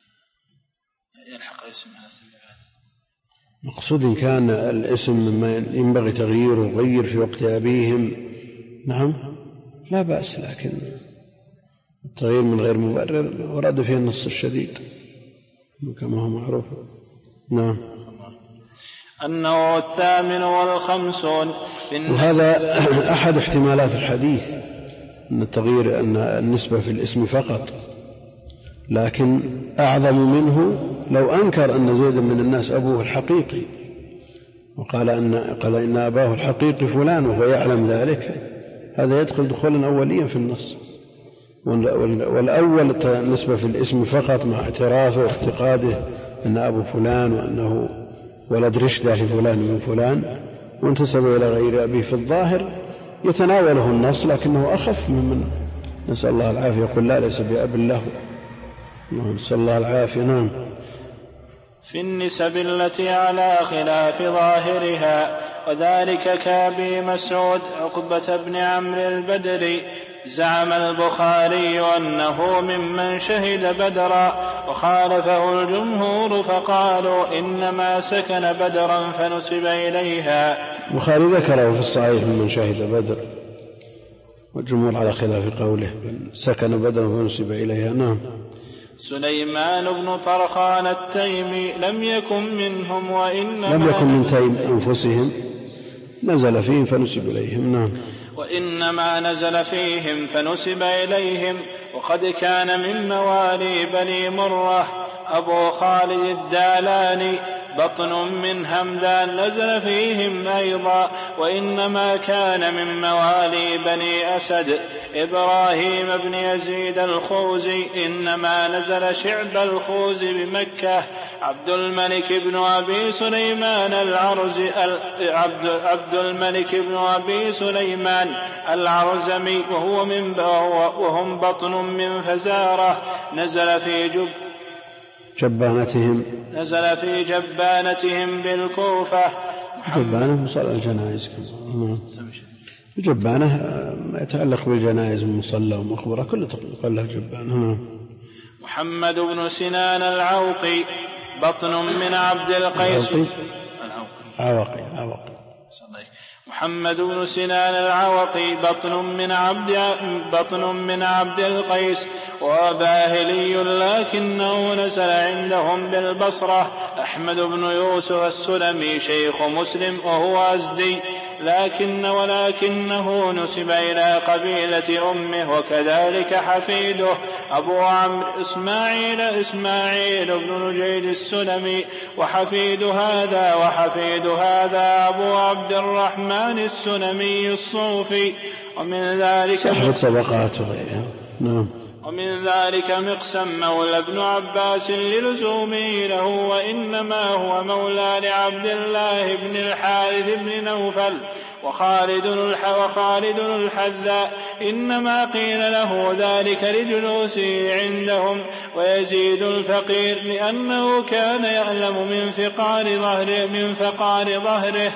يلحق اسم هذا العباد. مقصود إن كان الاسم مما ينبغي تغييره غير في وقت أبيهم نعم لا بأس، لكن التغيير من غير مبرر ورد فيه النص الشديد كما هو معروف. نعم. النوع الثامن والخمسون. وهذا أحد احتمالات الحديث، أن التغيير أن النسبة في الاسم فقط، لكن أعظم منه لو أنكر أن زيد من الناس أبوه الحقيقي وقال أن قال إن أباه الحقيقي فلان وهو يعلم ذلك، هذا يدخل دخولا أوليا في النص. والأول النسبة في الاسم فقط مع اعترافه واعتقاده أن أبو فلان وأنه ولد رشدة لفلان من فلان، وانتسب إلى غير أبيه في الظاهر يتناوله النص، لكنه أخف من نسأل الله العافية. يقول لا ليس بأب له، نسأل الله العافية. نعم. في النسب التي على خلاف ظاهرها، وذلك كأبي مسعود عقبة بن عمرو البدري. زعم البخاري أنه ممن شهد بدرا، وخالفه الجمهور فقالوا إنما سكن بدرا فنسب إليها. البخاري ذكره في الصحيح ممن شهد بدر، والجمهور على خلاف قوله سكن بدرا فنسب إليها. نعم. سليمان بن طرخان التيمي لم يكن منهم، وإنما لم يكن من تيم أنفسهم، نزل فيهم فنسب إليهم. نعم. وإنما نزل فيهم فنسب إليهم. وقد كان من موالي بني مرة أبو خالد الدالاني بطن من همدان نزل فيهم أيضا. وإنما كان من موالي بني أسد إبراهيم بن يزيد الخوزي، إنما نزل شعب الخوز بمكة. عبد الملك بن أبي سليمان العرزي عبد, عبد الملك بن أبي سليمان العرزمي وهو من وهم بطن من فزارة نزل في جب جبانتهم نزل في جبانتهم بالكوفة. جبانة مصلى الجنائز. جبانة ما يتعلق بالجنائز المصلى ومقبرة كله تقول له جبانة. محمد بن سنان العوقي بطن من عبد القيس العوقي العوقي محمد بن سنان العوقي بطن من عبد بطن من عبد القيس وباهلي، لكنه نزل عندهم بالبصرة. أحمد بن يوسف السلمي شيخ مسلم وهو أزدي، لكن ولكنه نسب إلى قبيلة أمه، وكذلك حفيده أبو عمرو إسماعيل إسماعيل بن نجيد السلمي، وحفيد هذا وحفيد هذا أبو عبد الرحمن السلمي الصوفي. ومن ذلك طبقات وغيرها. نعم. ومن ذلك مقسم مولى ابن عباس للزومه له، وإنما هو مولى لعبد الله بن الحارث بن نوفل. وخالد وخالد الحذاء إنما قيل له ذلك لجلوسه عندهم. ويزيد الفقير لأنه كان يعلم من فقار ظهره من فقار ظهره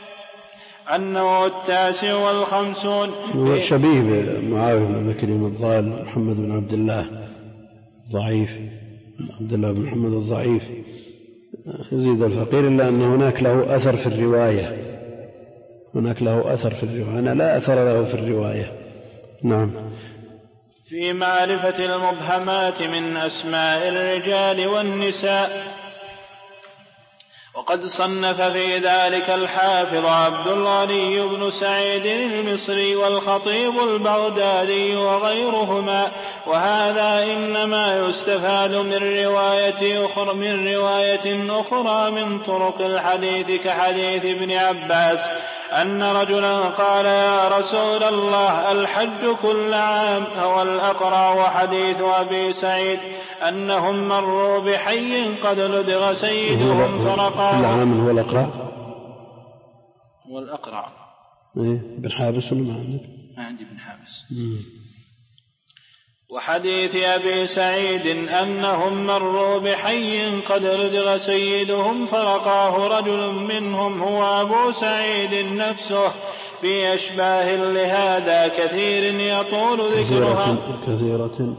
أنه التاسع والخمسون. شبيه بمعاوية بن بكر الضال محمد بن عبد الله الضعيف، عبد الله بن محمد الضعيف. يزيد الفقير إلا أن هناك له أثر في الرواية، هناك له أثر في الرواية، أنا لا أثر له في الرواية. نعم. في معرفة المبهمات من أسماء الرجال والنساء. وقد صنف في ذلك الحافظ عبد الغني بن سعيد المصري والخطيب البغدادي وغيرهما. وهذا إنما يستفاد من رواية أخرى من رواية أخرى من طرق الحديث، كحديث ابن عباس أن رجلا قال يا رسول الله الحج كل عام أو الأقرع. وحديث أبي سعيد أنهم مروا بحي قد لدغ سيدهم فرقا. كل عام هو الأقرع والأقرع إيه بن حابس ولا ما عندك؟ ما عندي بن حابس. وحديث أبي سعيد أنهم مروا بحي قد لدغ سيدهم فرقاه رجل منهم هو أبو سعيد نفسه، في أشباه لهذا كثير يطول ذكرها كثيرة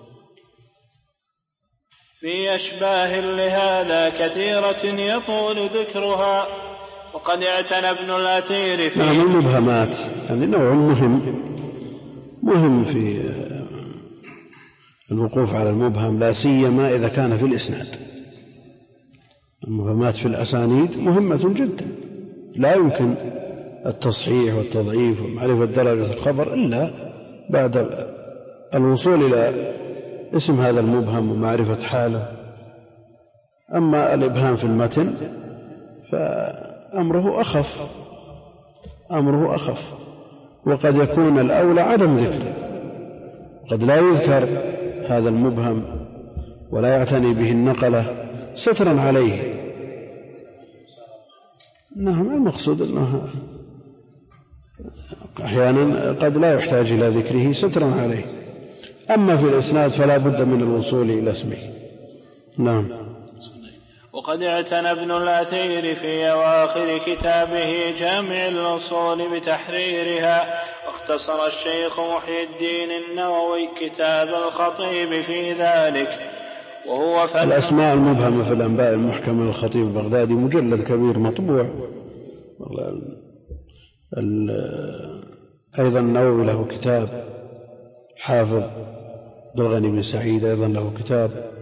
في أشباه لهذا كثيرة يطول ذكرها. وقد اعتنى ابن الأثير في نعم المبهمات، هذا نوع مهم مهم في الوقوف على المبهم، لا سيما إذا كان في الإسناد. المبهمات في الأسانيد مهمة جدا، لا يمكن التصحيح والتضعيف ومعرفة درجة الخبر إلا بعد الوصول إلى اسم هذا المبهم ومعرفة حاله. أما الإبهام في المتن فأمره أخف أمره أخف وقد يكون الأولى عدم ذكره، قد لا يذكر هذا المبهم ولا يعتني به النقلة سترا عليه. نعم المقصود أنه أحيانا قد لا يحتاج إلى ذكره سترا عليه، أما في الإسناد فلا بد من الوصول إلى اسمه. نعم. وقد اعتنى ابن الأثير في أواخر كتابه جامع الأصول بتحريرها، واختصر الشيخ محي الدين النووي كتاب الخطيب في ذلك. وهو الأسماء المبهمة في الأنباء المحكمة للخطيب البغدادي مجلد كبير مطبوع. أيضا النووي له كتاب، حافظ عبد الغني بن سعيد أيضا له كتاب،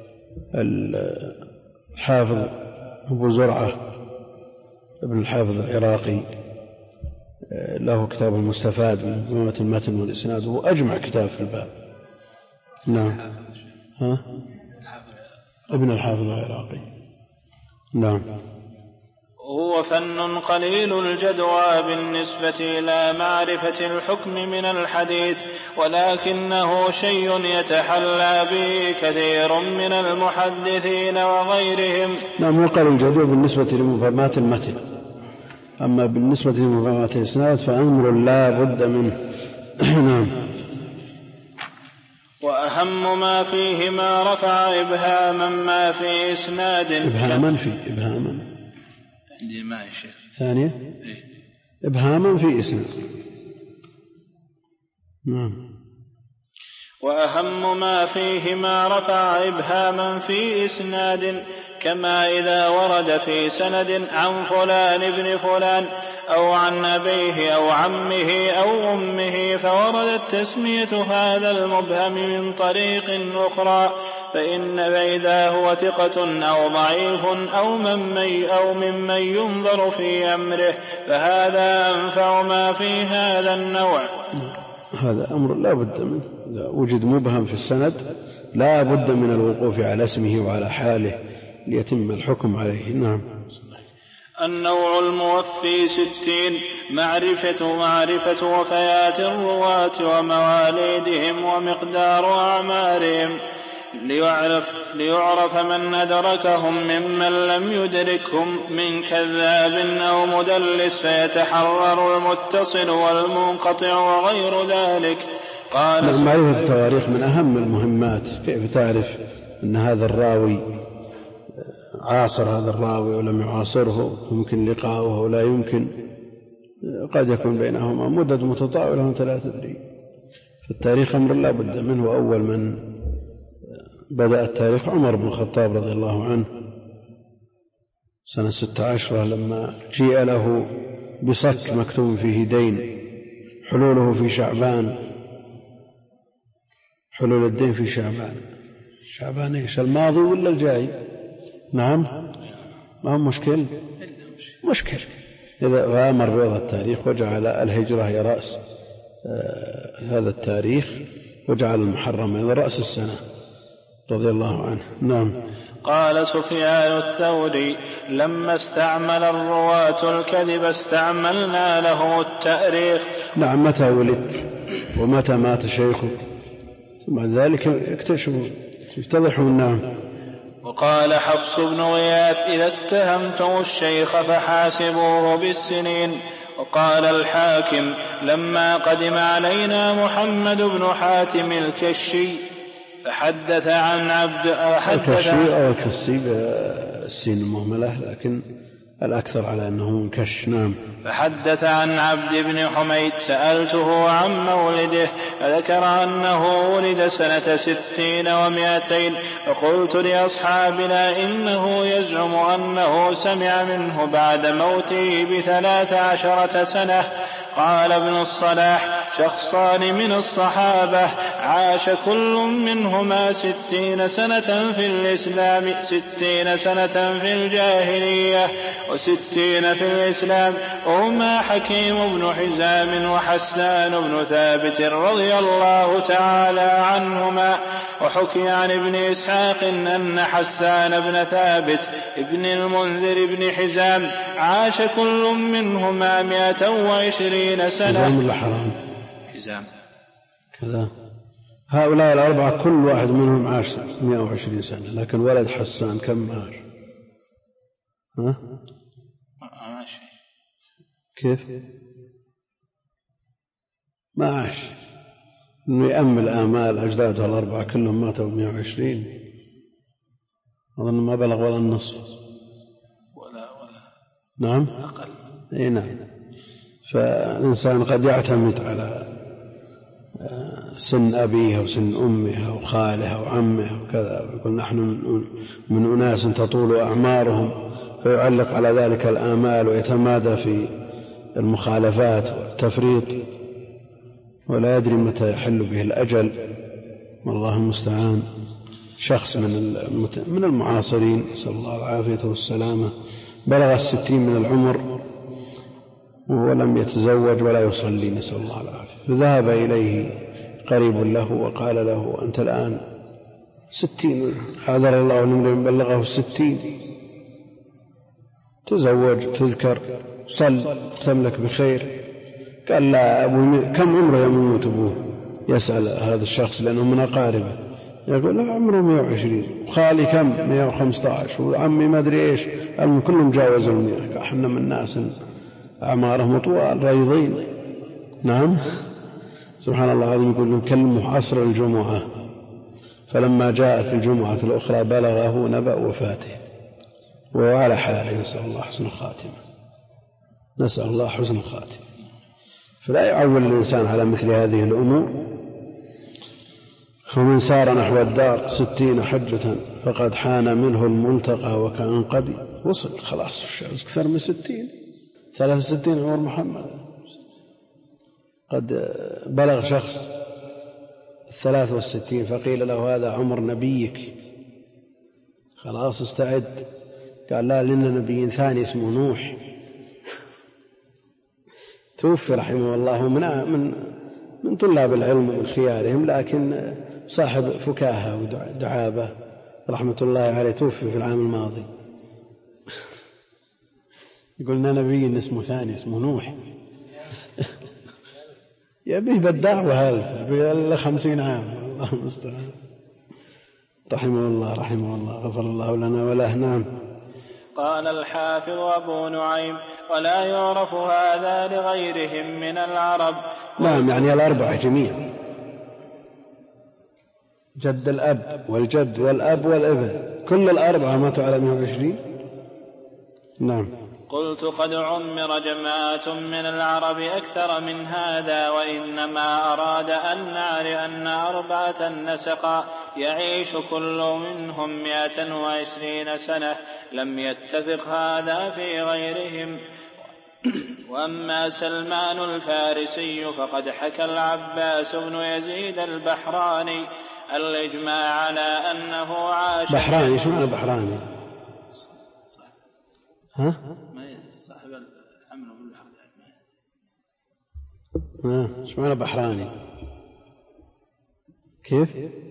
الحافظ أبو زرعة ابن الحافظ العراقي له كتاب المستفاد من مهمة المتن والإسناد، وهو أجمع كتاب في الباب. نعم. ها؟ ابن الحافظ العراقي. نعم. هو فن قليل الجدوى بالنسبة إلى معرفة الحكم من الحديث، ولكنه شيء يتحلى به كثير من المحدثين وغيرهم. نعم. وقال الجدوى بالنسبة لمفهمات المتن، أما بالنسبة لمفهمات الإسناد فأمر لا بد منه. نعم. وأهم ما فيه ما رفع إبهاما ما في إسناد. إبهاما في إبهاما عندي ما يا شيخ ثانية إيه؟ إبهاما في إسناد. نعم. وأهم ما فيه ما رفع إبهاما في إسناد، كما إذا ورد في سند عن فلان ابن فلان أو عن أبيه أو عمه أو أمه، فوردت تسمية هذا المبهم من طريق أخرى، فإن فإذا هو ثقة أو ضعيف أو ممن أو ممن ينظر في أمره فهذا أنفع ما في هذا النوع. هذا أمر لا بد منه. إذا وجد مبهم في السند لا بد من الوقوف على اسمه وعلى حاله ليتم الحكم عليه. نعم. النوع الموفي ستين. معرفة معرفة وفيات الرواة ومواليدهم ومقدار أعمارهم، ليعرف, ليعرف من أدركهم ممن لم يدركهم من كذاب أو مدلس، فيتحرر المتصل والمنقطع وغير ذلك. قال معرفة التواريخ من أهم المهمات. كيف تعرف أن هذا الراوي عاصر هذا الراوي ولم يعاصره، يمكن لقاؤه ولا يمكن، قد يكون بينهما مدد متطاولة وأنت لا تدري. فالتاريخ أمر لا بد منه. أول من بدأ التاريخ عمر بن الخطاب رضي الله عنه سنة ستة عشرة، لما جيء له بصك مكتوب فيه دين، حلوله في شعبان، حلول الدين في شعبان. شعبان إيش، الماضي ولا الجاي؟ نعم. ما هو مشكل مشكل إذا فأمر بوضع التاريخ وجعل الهجرة هي رأس آه هذا التاريخ، وجعل المحرم هي رأس السنة رضي الله عنه. نعم. قال سفيان الثوري: لما استعمل الرواة الكذب استعملنا له التأريخ. نعم. متى ولدت ومتى مات شيخك، ثم ذلك اكتشفوا يفتضحوا. نعم. وقال حفص بن غياث: إذا اتهمتم الشيخ فحاسبوه بالسنين. وقال الحاكم: لما قدم علينا محمد بن حاتم الكشي فحدث عن عبد الكشي أو الكسي بالسين المهملة، لكن الأكثر على أنه منكش. نعم. فحدث عن عبد بن حميد سألته عن مولده فذكر أنه ولد سنة ستين ومائتين، فقلت لأصحابنا إنه يزعم أنه سمع منه بعد موته بثلاث عشرة سنة. قال ابن الصلاح: شخصان من الصحابة عاش كل منهما ستين سنة في الإسلام، ستين سنة في الجاهلية وستين في الإسلام، وهما حكيم بن حزام وحسان بن ثابت رضي الله تعالى عنهما. وحكي عن ابن إسحاق أن حسان بن ثابت ابن المنذر بن حزام عاش كل منهما مائة وعشرين سنة. حزام ولا حرام؟ حزام كذا. هؤلاء الأربعة كل واحد منهم عاش مائة وعشرين سنة، لكن ولد حسان كم عاش؟ ها؟ عاش كيف؟ ما عاش. إنه يأمل آمال أجداده الأربعة كلهم ماتوا بمئة وعشرين، أظن ما بلغ ولا النصف ولا ولا نعم أقل. أي نعم. فالإنسان قد يعتمد على سن أبيه أو سن أمه أو خاله أو عمه وكذا، يقول نحن من أناس تطول أعمارهم، فيعلق على ذلك الآمال ويتمادى في المخالفات والتفريط، ولا يدري متى يحل به الأجل، والله المستعان. شخص من من المعاصرين نسأل الله العافية والسلامة بلغ الستين من العمر وهو لم يتزوج ولا يصلي، نسأل الله العافية، فذهب إليه قريب له وقال له أنت الآن ستين، عذر الله لمن بلغه الستين، تزوج تذكر صل تملك بخير. قال لا أبو كم عمره يموت أبوه؟ يسأل هذا الشخص لأنه من أقاربه، يقول لا عمره مئة وعشرين، خالي كم مئة وخمسة عشر، وعمي ما أدري إيش، المهم كلهم جاوزوا المئة. احنا من ناس أعمارهم طوال ريضين. نعم سبحان الله العظيم. يقول يكلمه عصر الجمعة، فلما جاءت الجمعة الأخرى بلغه نبأ وفاته وهو على حاله، نسأل الله حسن الخاتمة، نسأل الله حسن الخاتمة. فلا يعول الإنسان على مثل هذه الأمور. ومن سار نحو الدار ستين حجة فقد حان منه الملتقى وكأن قد وصل، خلاص أكثر من ستين، ثلاث وستين عمر محمد. قد بلغ شخص الثلاث والستين فقيل له هذا عمر نبيك، خلاص استعد. قال لا لنا نبي ثاني اسمه نوح، توفي رحمه الله من من من طلاب العلم ومن خيارهم، لكن صاحب فكاهة ودعابة رحمة الله عليه، توفي في العام الماضي. يقولنا نبي اسمه ثاني اسمه نوح. يبيه بالدعوة هذا خمسين عام، الله المستعان. رحمه الله رحمه الله غفر الله لنا وله. نعم. قال الحافظ أبو نعيم ولا يعرف هذا لغيرهم من العرب. نعم يعني الأربعة جميعا، جد الأب والجد والأب والابن، كل الأربعة ماتوا على مئة وعشرين. نعم. قلت قد عمر جماعة من العرب أكثر من هذا، وإنما أراد أن نعرف أن أربعة نسقا يعيش كل منهم مائة وعشرين سنة، لم يتفق هذا في غيرهم. وأما سلمان الفارسي فقد حكى العباس بن يزيد البحراني الإجماع على أنه عاش. بحراني شو معنى بحراني؟ ها؟ صاحب الحمل بالبحر. ها شو معنى بحراني؟ كيف؟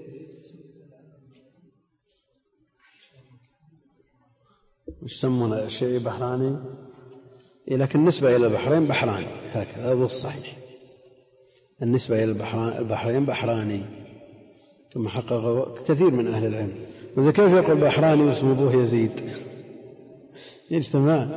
وش يسمونه شيء بحراني؟ إيه لكن النسبة إلى البحرين بحراني، هكذا هذا الصحيح. النسبة إلى البحرين بحراني كما حقق كثير من أهل العلم. وإذا كيف يقول بحراني واسم أبوه يزيد؟ يجتمع.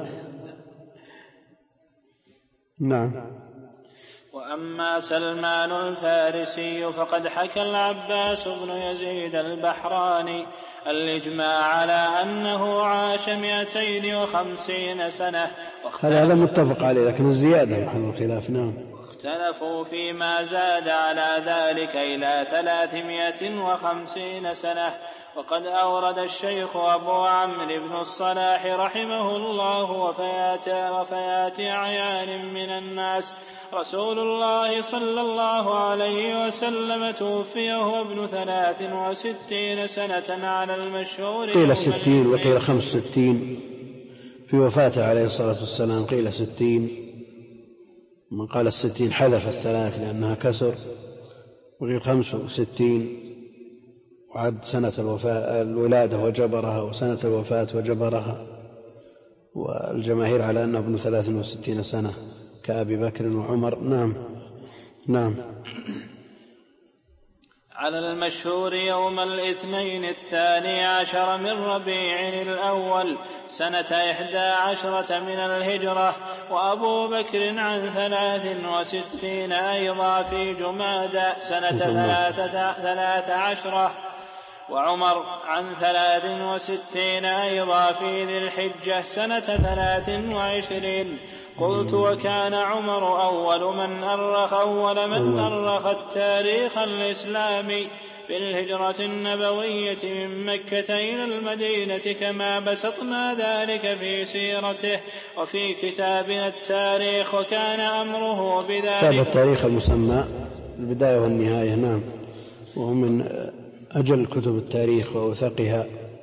نعم. وأما سلمان الفارسي فقد حكى العباس بن يزيد البحراني الإجماع على أنه عاش مئتين وخمسين سنة. هذا متفق عليه، لكن الزيادة محل الخلاف. نعم. اختلفوا فيما زاد على ذلك إلى ثلاثمائة وخمسين سنة. وقد أورد الشيخ أبو عمرو بن الصلاح رحمه الله وفيات, وفيات أعيان من الناس رسول الله صلى الله عليه وسلم توفي وهو ابن ثلاث وستين سنة على المشهور. قيل ستين وقيل خمس ستين في وفاته عليه الصلاة والسلام، قيل ستين، من قال الستين حذف الثلاث لأنها كسر، وقيل خمس وستين وعد سنة الوفاة الولادة وجبرها وسنة الوفاة وجبرها، والجماهير على أنه ابن ثلاث وستين سنة كأبي بكر وعمر. نعم. نعم. على المشهور يوم الاثنين الثاني عشر من ربيع الأول سنة إحدى عشرة من الهجرة، وأبو بكر عن ثلاث وستين أيضا في جمادى سنة ثلاثة ثلاث عشرة، وعمر عن ثلاث وستين أيضا في ذي الحجة سنة ثلاث وعشرين. قلت وكان عمر أول من أرخ أول من أرخ التاريخ الإسلامي بالهجرة النبوية من مكة إلى المدينة، كما بسطنا ذلك في سيرته وفي كتابنا التاريخ، وكان أمره بذلك. كتاب التاريخ المسمى البداية والنهاية، نعم، وهو من أجل كتب التاريخ وأوثقها،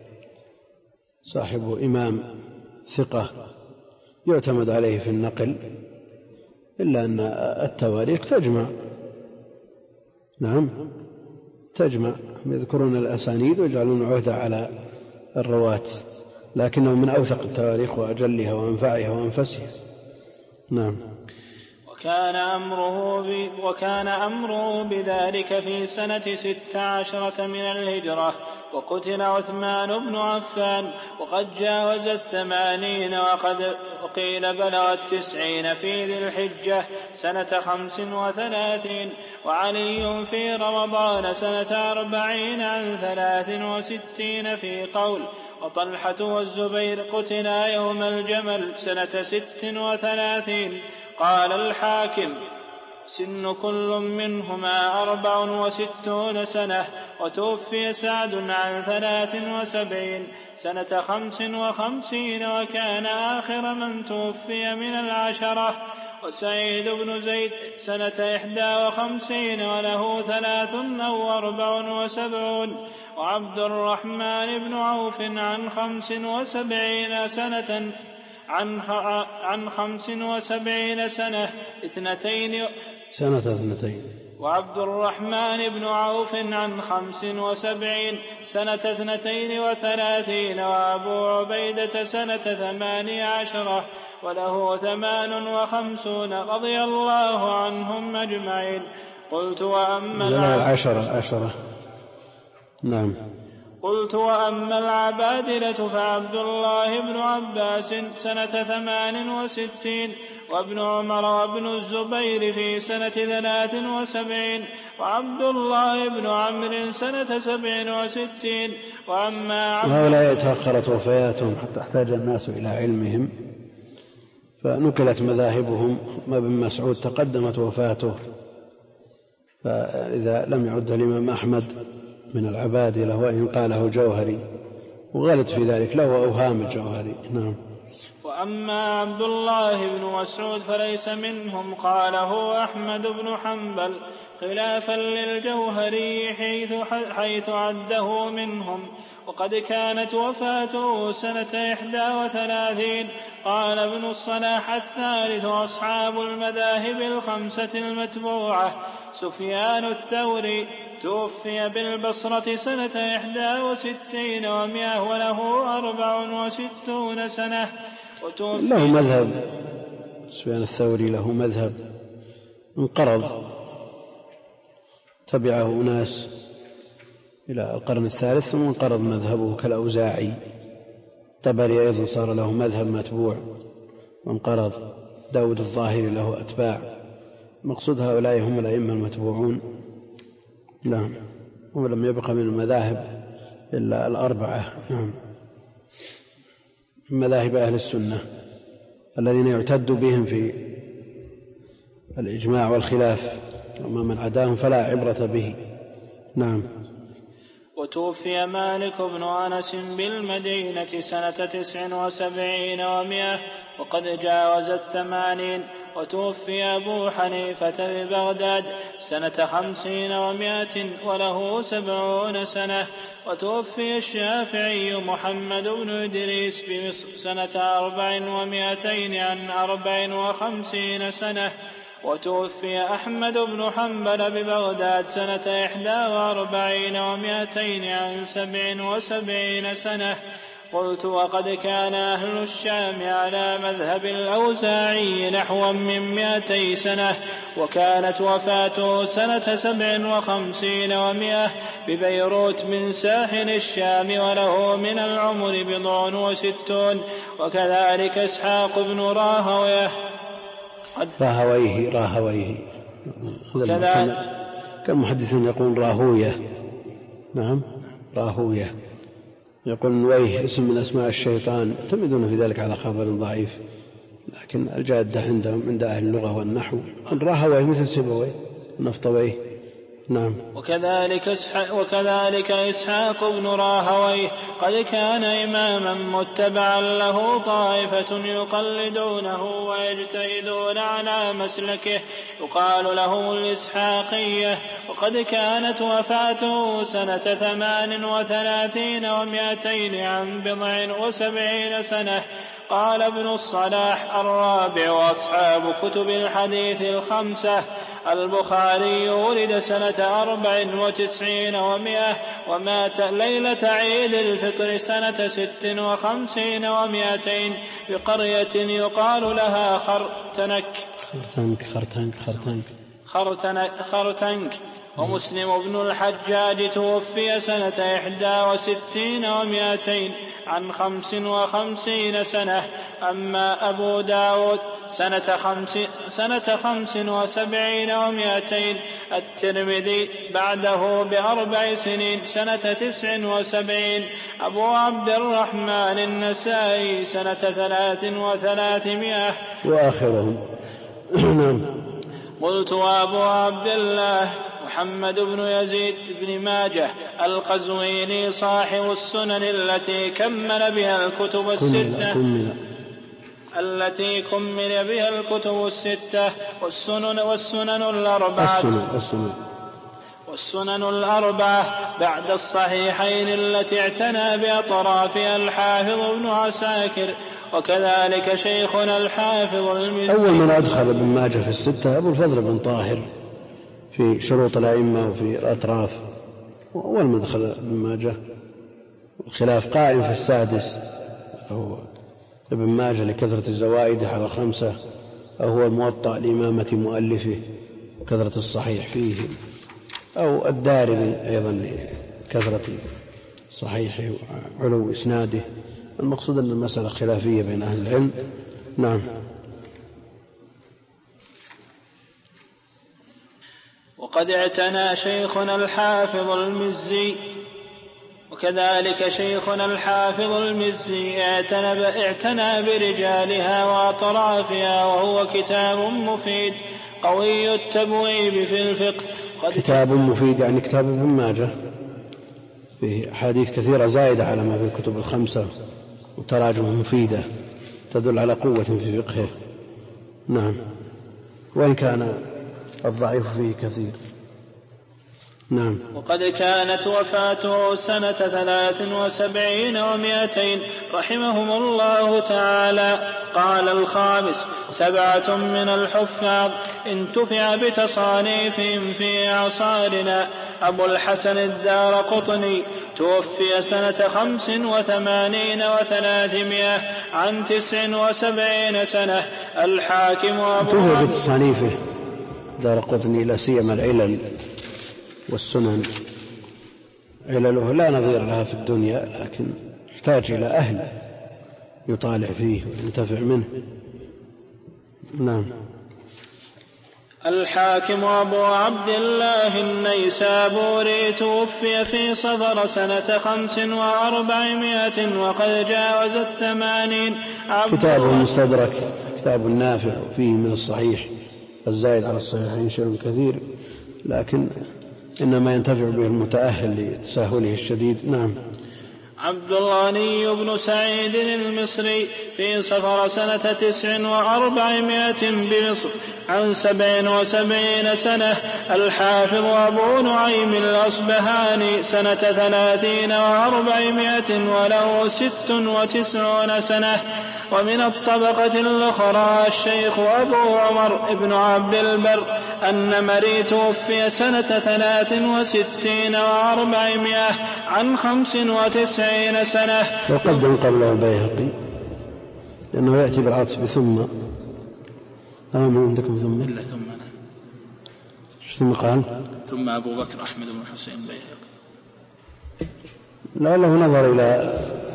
صاحب إمام ثقة يعتمد عليه في النقل، إلا أن التواريخ تجمع، نعم تجمع، يذكرون الأسانيد ويجعلون عهدة على الرواة، لكنه من أوثق التواريخ وأجلها وأنفعها وأنفسها. نعم. وكان أمره, ب... وكان أمره بذلك في سنة ست عشرة من الهجرة، وقتل عثمان بن عفان وقد جاوز الثمانين، وقد وقيل بلغ التسعين في ذي الحجة سنة خمس وثلاثين، وعلي في رمضان سنة أربعين عن ثلاث وستين في قول، وطلحة والزبير قتلا يوم الجمل سنة ست وثلاثين. قال الحاكم سن كل منهما أربع وستون سنة، وتوفي سعد عن ثلاث وسبعين سنة خمس وخمسين، وكان آخر من توفي من العشرة. وسعيد بن زيد سنة إحدى وخمسين وله ثلاث أو أربع وسبعون. وعبد الرحمن بن عوف عن خمس وسبعين سنة عن عن خمس وسبعين سنة اثنتين سنة اثنتين. وعبد الرحمن بن عوف عن خمس وسبعين سنة اثنتين وثلاثين. وأبو عبيدة سنة ثماني عشرة وله ثمان وخمسون رضي الله عنهم أجمعين. قلت وأما العشرة عشرة نعم. قلت وأما العبادلة فعبد الله بن عباس سنة ثمان وستين، وابن عمر وابن الزبير في سنة ثلاث وسبعين، وعبد الله بن عمرو سنة سبع وستين. وأما هؤلاء تأخرت وفياتهم حتى احتاج الناس إلى علمهم، فنقلت مذاهبهم. ما ابن مسعود تقدمت وفاته، فإذا لم يعد الإمام أحمد من العبادلة وإن قاله جوهري، وغلط في ذلك له أوهام الجوهري. نعم. وأما عبد الله بن مسعود فليس منهم، قاله أحمد بن حنبل خلافا للجوهري حيث, حيث عده منهم، وقد كانت وفاته سنة إحدى وثلاثين. قال ابن الصلاح الثالث أصحاب المذاهب الخمسة المتبوعة سفيان الثوري توفي بالبصرة سنة إحدى وستين ومئة وله أربع وستون سنة. له مذهب سفيان الثوري، له مذهب انقرض، تبعه أناس إلى القرن الثالث ثم انقرض مذهبه كالأوزاعي. طبري أيضا صار له مذهب متبوع وانقرض. داود الظاهري له أتباع. مقصود هؤلاء هم الأئمة المتبوعون. نعم. ولم يبق من المذاهب إلا الأربعة. نعم. مذاهب أهل السنة الذين يعتد بهم في الإجماع والخلاف، وما من عداهم فلا عبرة به. نعم. وتوفي مالك بن أنس بالمدينة سنة تسع وسبعين ومئة وقد جاوز الثمانين. وتوفي أبو حنيفة ببغداد سنة خمسين ومائة وله سبعون سنة. وتوفي الشافعي محمد بن إدريس بمصر سنة أربع ومائتين عن أربع وخمسين سنة. وتوفي أحمد بن حنبل ببغداد سنة إحدى وأربعين ومائتين عن سبع وسبعين سنة. قلت وقد كان أهل الشام على مذهب الأوزاعي نحو من مائتي سنة، وكانت وفاته سنة سبع وخمسين ومائة ببيروت من ساحل الشام، وله من العمر بضع وستون. وكذلك إسحاق بن راهويه راهويه راهويه كم محدثين يقول راهويه. نعم راهويه، يقول نويه اسم من أسماء الشيطان، يعتمدون في ذلك على خبر ضعيف، لكن الجادة عندهم عند أهل اللغة والنحو راهويه مثل سيبويه نفطويه. نعم. وكذلك إسحاق, وكذلك إسحاق بن راهويه قد كان إماما متبعا له طائفة يقلدونه ويجتهدون على مسلكه، يقال له الإسحاقية. وقد كانت وفاته سنة ثمان وثلاثين ومائتين عن بضع وسبعين سنة. قال ابن الصلاح الرابع وأصحاب كتب الحديث الخمسة: البخاري ولد سنة أربع وتسعين ومائة، ومات ليلة عيد الفطر سنة ست وخمسين ومائتين بقرية يقال لها خرتنك خرتنك خرتنك خرتنك, خرتنك, خرتنك. ومسلم بن الحجاج توفي سنة إحدى وستين ومائتين عن خمس وخمسين سنة. أما أبو داود سنة خمس, سنة خمس وسبعين ومائتين. الترمذي بعده بأربع سنين سنة تسع وسبعين. أبو عبد الرحمن النسائي سنة ثلاث وثلاثمائة وآخرهم. قلت وأبو عبد الله محمد بن يزيد بن ماجه القزويني صاحب السنن التي كمل بها الكتب الستة كمل. التي كمل بها الكتب الستة والسنن, والسنن الأربعة السنن السنن. والسنن الأربعة بعد الصحيحين التي اعتنى بأطرافها الحافظ ابن عساكر. وكذلك شيخنا الحافظ المزي. أول من أدخل ابن ماجه في الستة أبو الفضل بن طاهر في شروط الأئمة وفي الأطراف، وأول من أدخل ابن ماجه. الخلاف قائم في السادس، هو ابن ماجه لكثرة الزوائد على الخمسة، أو هو الموطأ لإمامة مؤلفه وكثرة الصحيح فيه، أو الدارمي أيضا لكثرة صحيحه وعلو إسناده. المقصود أن المسألة خلافية بين أهل العلم. نعم. وقد اعتنى شيخنا الحافظ المزي وكذلك شيخنا الحافظ المزي اعتنى, اعتنى برجالها وأطرافها، وهو كتاب مفيد قوي التبويب في الفقه. كتاب مفيد يعني كتاب ابن ماجه فيه أحاديث كثيرة زائدة على ما في الكتب الخمسة، وتراجم مفيدة تدل على قوة في فقهه. نعم، وإن كان الضعيف فيه كثير. نعم. وقد كانت وفاته سنة ثلاث وسبعين ومائتين رحمهم الله تعالى. قال الخامس: سبعة من الحفاظ انتفع بتصانيفهم في أعصارنا: أبو الحسن الدارقطني توفي سنة خمس وثمانين وثلاثمائة عن تسع وسبعين سنة. الحاكم أبو انتفع بتصانيفه دارقطني لا سيما العلل والسنن. علله لا نظير لها في الدنيا، لكن يحتاج إلى أهل يطالع فيه وينتفع منه. نعم. الحاكم أبو عبد الله النيسابوري توفي في صفر سنة خمس وأربعمائة وقد جاوز الثمانين. كتاب المستدرك كتاب نافع فيه من الصحيح الزائد على الصحيحين شيء كثير، لكن إنما ينتفع به المتأهل لتساهله الشديد. نعم. عبد الغني بن سعيد المصري في صفر سنة تسع وأربعمائة بمصر عن سبع وسبعين سنة. الحافظ أبو نعيم الأصبهاني سنة ثلاثين وأربعمائة وله ست وتسعون سنة. ومن الطبقة الأخرى الشيخ أبو عمر بن عبد البر النمري توفي سنة ثلاث وستين وأربعمائة عن خمس وتسعين وتسعين سنة. وقدم قبله البيهقي لأنه يأتي بالعطف بثم. أما ما عندكم ثم إلا ثم أنا. ثم قال ثم أبو بكر أحمد بن الحسين البيهقي. لعله نظر إلى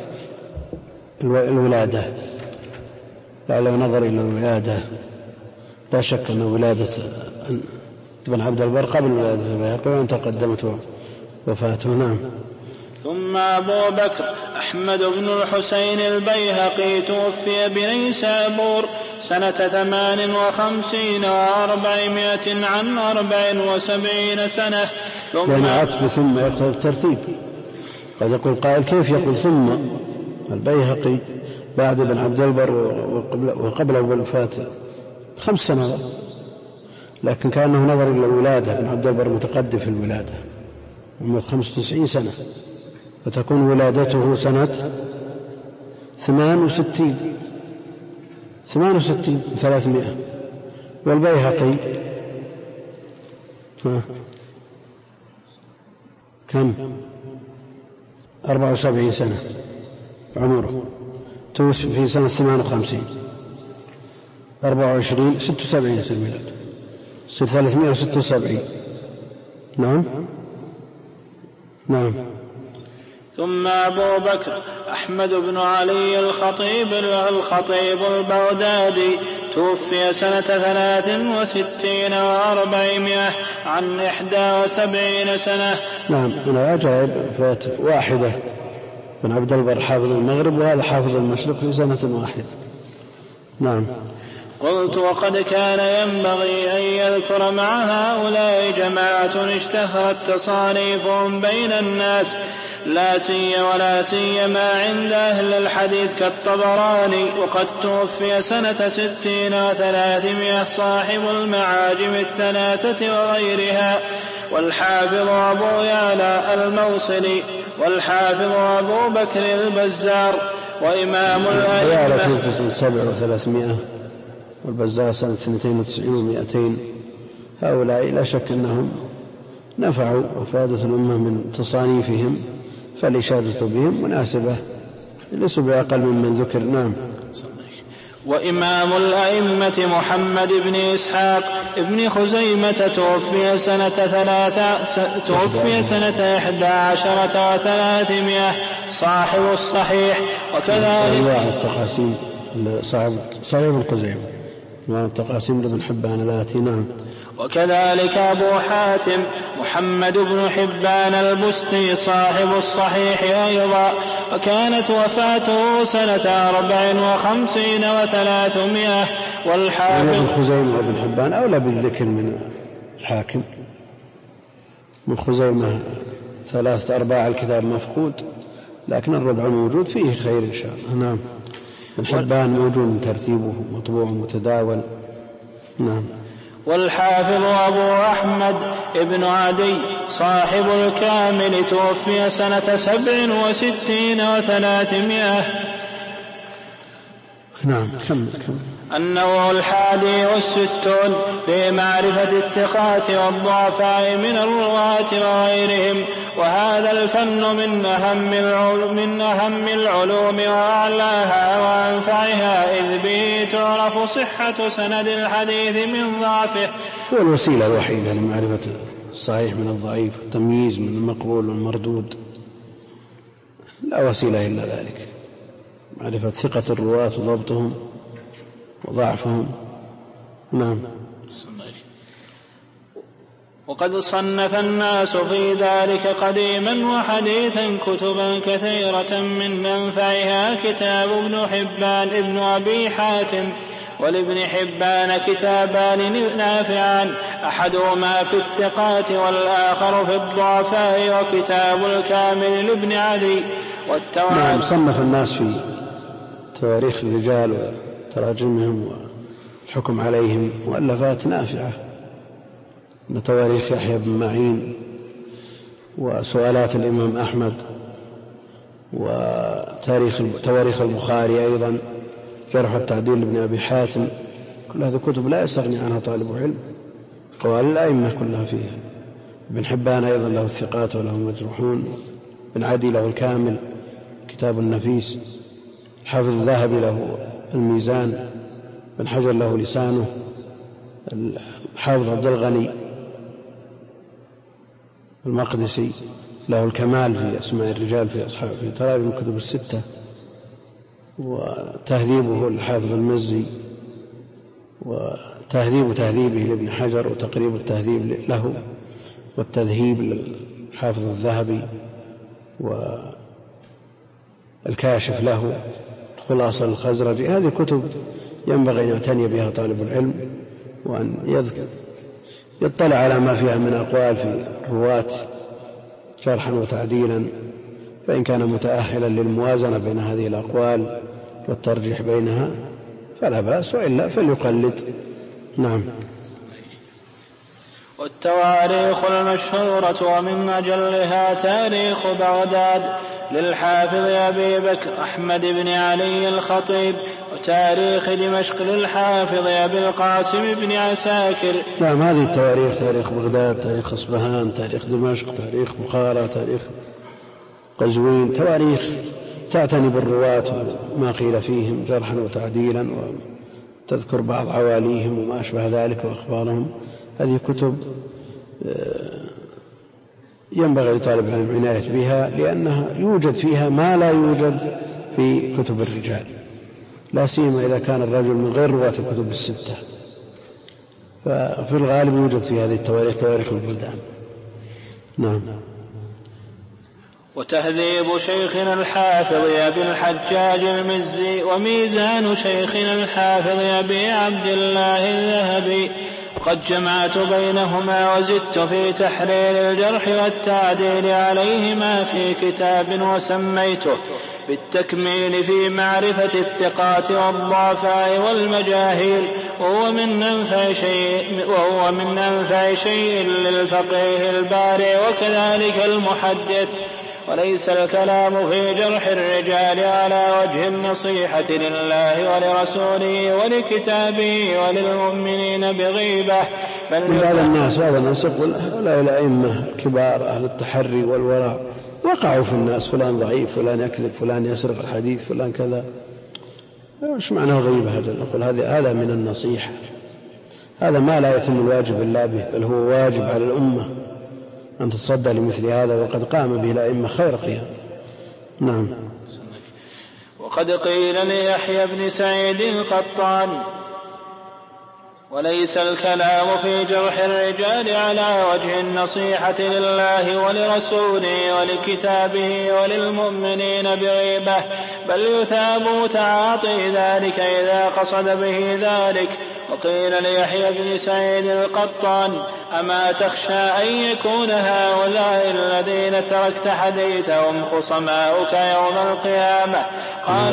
الولادة لعله نظر إلى الولادة. لا شك أن ولادة ابن عبد البر قبل ولادة البيهقي وأن تقدمت وفاته. نعم. ثم أبو بكر أحمد بن الحسين البيهقي توفي بنيسابور سنة ثمان وخمسين وأربعمائة عن أربع وسبعين سنة. يعني عطف ثم يقتضي الترتيب. قد يقول قائل كيف يقول ثم البيهقي بعد ابن عبد البر وقبله بالوفاة خمس سنوات، لكن كأنه نظر إلى الولادة. ابن عبد البر متقدم في الولادة عمره خمسة وتسعين سنة، فتكون ولادته سنة ثمان وستين ثمان وستين ثلاثمائة. والبيهقي ها كم؟ أربعة وسبعين سنة عمره، توفي في سنة ثمان وخمسين، أربعة وعشرين ست وسبعين سنة ميلاد، ست ثلاثمائة وستة وسبعين. نعم نعم. ثم أبو بكر أحمد بن علي الخطيب الخطيب البغدادي توفي سنة ثلاث وستين وأربعمائة عن إحدى وسبعين سنة. نعم. أنا عجائب فات واحدة بن عبد البر حافظ المغرب وهذا حافظ المشرق في سنة واحدة. نعم. قلت وقد كان ينبغي أن يذكر مع هؤلاء جماعة اشتهرت تصانيفهم بين الناس لا سي ولا سيما عند أهل الحديث كالطبراني، وقد توفي سنة ستين وثلاثمائة صاحب المعاجم الثلاثة وغيرها، والحافظ أبو يعلى الموصلي، والحافظ أبو بكر البزار، وإمام الأئمة في سنة سبع وثلاثمائة والبزار سنة اثنتين وتسعين ومائتين. هؤلاء لا شك أنهم نفعوا وفادة الأمة من تصانيفهم، فالإشادة بهم مناسبة ليسوا بأقل ممن ذكر. نعم. وإمام الأئمة محمد بن إسحاق ابن خزيمة توفي سنة ثلاثة توفي سنة إحدى عشرة وثلاثمائة صاحب الصحيح. وكذلك التقاسيم صاحب صحيح الخزيمة والتقاسيم لابن حبان الآتي. نعم. وكذلك أبو حاتم محمد بن حبان البستي صاحب الصحيح أيضا، وكانت وفاته سنة أربع وخمسين وثلاثمائة. والحاكم خزيمة وابن حبان أولى بالذكر من الحاكم. من خزيمة ثلاثة أرباع الكتاب مفقود، لكن الربع موجود فيه خير إن شاء الله. نعم. ابن حبان موجود ترتيبه مطبوع متداول. نعم. والحافظ أبو أحمد ابن عدي صاحب الكامل توفي سنة سبع وستين وثلاثمائة. نعم. كم كم النوع الحادي والستون في معرفة الثقات والضعفاء من الرواة وغيرهم، وهذا الفن من أهم العلوم, من أهم العلوم وأعلاها وأنفعها، إذ به تعرف صحة سند الحديث من ضعفه. هو الوسيلة الوحيدة لمعرفة الصحيح من الضعيف، التمييز من المقبول والمردود، لا وسيلة إلا ذلك، معرفة ثقة الرواة وضبطهم وضعفهم. نعم. وقد صنف الناس في ذلك قديما وحديثا كتبا كثيرة، من أنفعها كتاب ابن حبان ابن أبي حاتم، ولابن حبان كتابان نافعان، أحدهما في الثقات والآخر في الضعفاء، وكتاب الكامل لابن عدي. نعم. صنف الناس في تواريخ الرجال وتراجمهم والحكم عليهم مؤلفات نافعة، من تواريخ يحيى بن معين، وسؤالات الإمام أحمد، وتاريخ تواريخ البخاري أيضا، جرح التعديل لابن أبي حاتم. كل هذه كتب لا يستغني عنها طالب علم، قوال الأئمة كلها فيها. ابن حبان أيضا له الثقات وله المجروحون، ابن عدي له الكامل، كتاب النفيس. الحافظ الذهبي له الميزان، بن حجر له لسانه، الحافظ عبد الغني المقدسي له الكمال في أسماء الرجال في أصحاب في تراجم الكتب الستة، وتهذيبه الحافظ المزي، وتهذيب تهذيبه لابن حجر، وتقريب التهذيب له، والتذهيب للحافظ الذهبي، والكاشف له، خلاصة الخزرجي. هذه كتب ينبغي أن يعتني بها طالب العلم، وأن يذكر يطلع على ما فيها من أقوال في الرواة شرحا وتعديلا، فإن كان متأهلا للموازنة بين هذه الأقوال والترجيح بينها فلا بأس، وإلا فليقلد. نعم. والتواريخ المشهورة ومن أجلها تاريخ بغداد للحافظ أبي بكر أحمد بن علي الخطيب، وتاريخ دمشق للحافظ أبي القاسم بن عساكر. نعم، هذه التواريخ: تاريخ بغداد، تاريخ أصبهان، تاريخ دمشق، تاريخ بخارى، تاريخ قزوين، تواريخ تعتني بالرواة وما قيل فيهم جرحا وتعديلا، وتذكر بعض عواليهم وما أشبه ذلك وأخبارهم. هذه كتب ينبغي لطالب العلم العناية بها، لأنها يوجد فيها ما لا يوجد في كتب الرجال، لا سيما إذا كان الرجل من غير رواة الكتب الستة، ففي الغالب يوجد في هذه التواريخ تواريخ البلدان. نعم. وتهذيب شيخنا الحافظ أبي الحجاج المزي، وميزان شيخنا الحافظ أبي عبد الله الذهبي. قد جمعت بينهما وزدت في تحرير الجرح والتعديل عليهما في كتاب وسميته بالتكميل في معرفة الثقات والضعفاء والمجاهيل، وهو من أنفع شيء, وهو من أنفع شيء للفقيه البارع وكذلك المحدث. وليس الكلام في جرح الرجال على وجه النصيحة لله ولرسوله ولكتابه وللمؤمنين بغيبة، بل من بعض الناس هذا الناس يقول هؤلاء الأئمة كبار أهل التحري والوراء وقعوا في الناس، فلان ضعيف، فلان يكذب، فلان يسرق الحديث، فلان كذا. ايش معنى غيبة هذا؟ نقول هذا هذا من النصيحة، هذا ما لا يتم الواجب إلا به، بل هو واجب على الأمة أن تتصدى لمثل هذا، وقد قام به الأئمة خير قيام. نعم. وقد قيل ليحيى بن سعيد القطان: وليس الكلام في جرح الرجال على وجه النصيحة لله ولرسوله ولكتابه وللمؤمنين بغيبة، بل يثاب تعاطي ذلك إذا قصد به ذلك. وقيل ليحيى بن سعيد القطان: أما تخشى أن يكون هؤلاء الذين تركت حديثهم خصماؤك يوم القيامة؟ قال: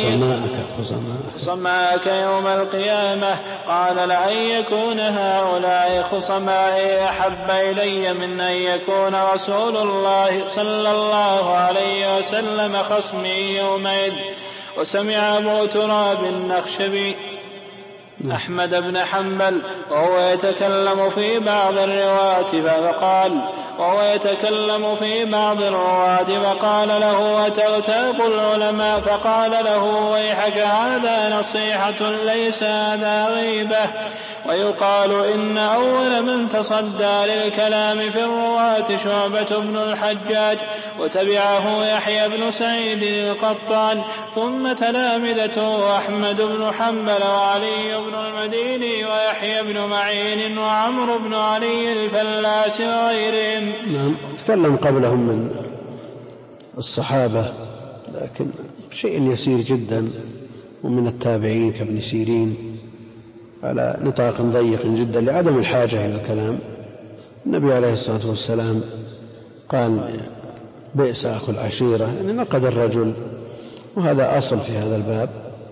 خصماءك يوم القيامة. قال: لأن يكون هؤلاء خصمائي أحب إلي من أن يكون رسول الله صلى الله عليه وسلم خصمي يومئذ. وسمع أبو تراب النخشبي أحمد بن حنبل وهو يتكلم في بعض الرواة فقال وهو يتكلم في بعض الرواة فقال له: أتغتاب العلماء؟ فقال له: ويحك، هذا نصيحة ليس هذا غيبة. ويقال إن أول من تصدى للكلام في الرواة شعبة بن الحجاج، وتبعه يحيى بن سعيد القطان، ثم تلامذته أحمد بن حنبل وعلي بن المديني ويحيى بن معين وعمرو بن علي الفلاس وغيرهم. نعم. تكلم قبلهم من الصحابة، لكن شيء يسير جدا، ومن التابعين كابن سيرين على نطاق ضيق جدا لعدم الحاجة إلى الكلام. النبي عليه الصلاة والسلام قال: بئس أخو العشيرة، يعني نقد الرجل، وهذا أصل في هذا الباب.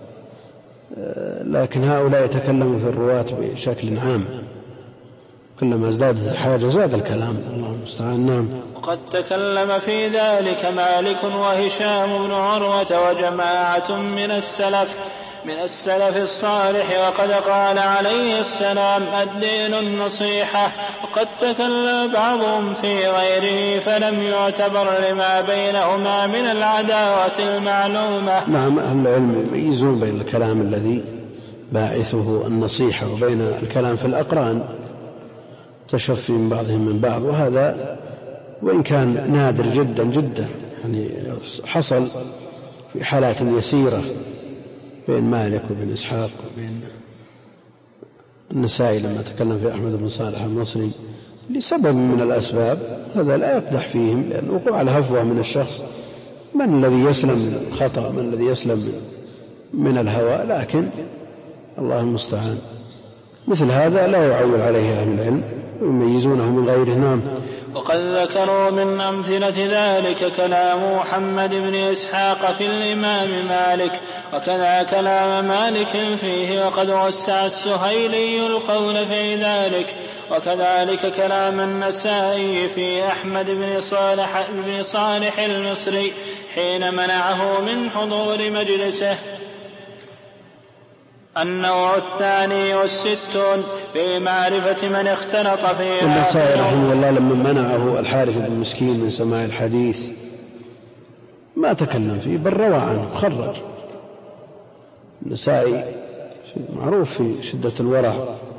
لكن هؤلاء يتكلموا في الرواة بشكل عام، كلما ازدادت الحاجة زاد الكلام، الله المستعان. نعم. وقد تكلم في ذلك مالك وهشام بن عروة وجماعة من السلف، من السلف الصالح، وقد قال عليه السلام: الدين النصيحة. وقد تكلم بعضهم في غيره فلم يعتبر لما بينهما من العداوة المعلومة. نعم، أهل العلم يميزون بين الكلام الذي باعثه النصيحة وبين الكلام في الأقران تشفي من بعضهم من بعض، وهذا وإن كان نادر جدا جدا، يعني حصل في حالات يسيرة بين مالك وبين إسحاق وبين النسائي لما تكلم في أحمد بن صالح المصري لسبب من الأسباب، هذا لا يقدح فيهم، لأن وقوع على هفوة من الشخص من الذي يسلم من الخطأ، من الذي يسلم من الهوى، لكن الله المستعان. مثل هذا لا يعول عليه أهل العلم ويميزونه من غيره. نعم. وقد ذكروا من أمثلة ذلك كلام محمد بن إسحاق في الإمام مالك، وكذا كلام مالك فيه، وقد وسع السهيلي القول في ذلك، وكذلك كلام النسائي في أحمد بن صالح, بن صالح المصري حين منعه من حضور مجلسه. النوع الثاني والستون في معرفة من اختلط فيه. النسائي رحمه الله لما منعه الحارث بن مسكين من سماع الحديث ما تكلم فيه بل روى عنه، خرج. النسائي معروف في شدة الورع،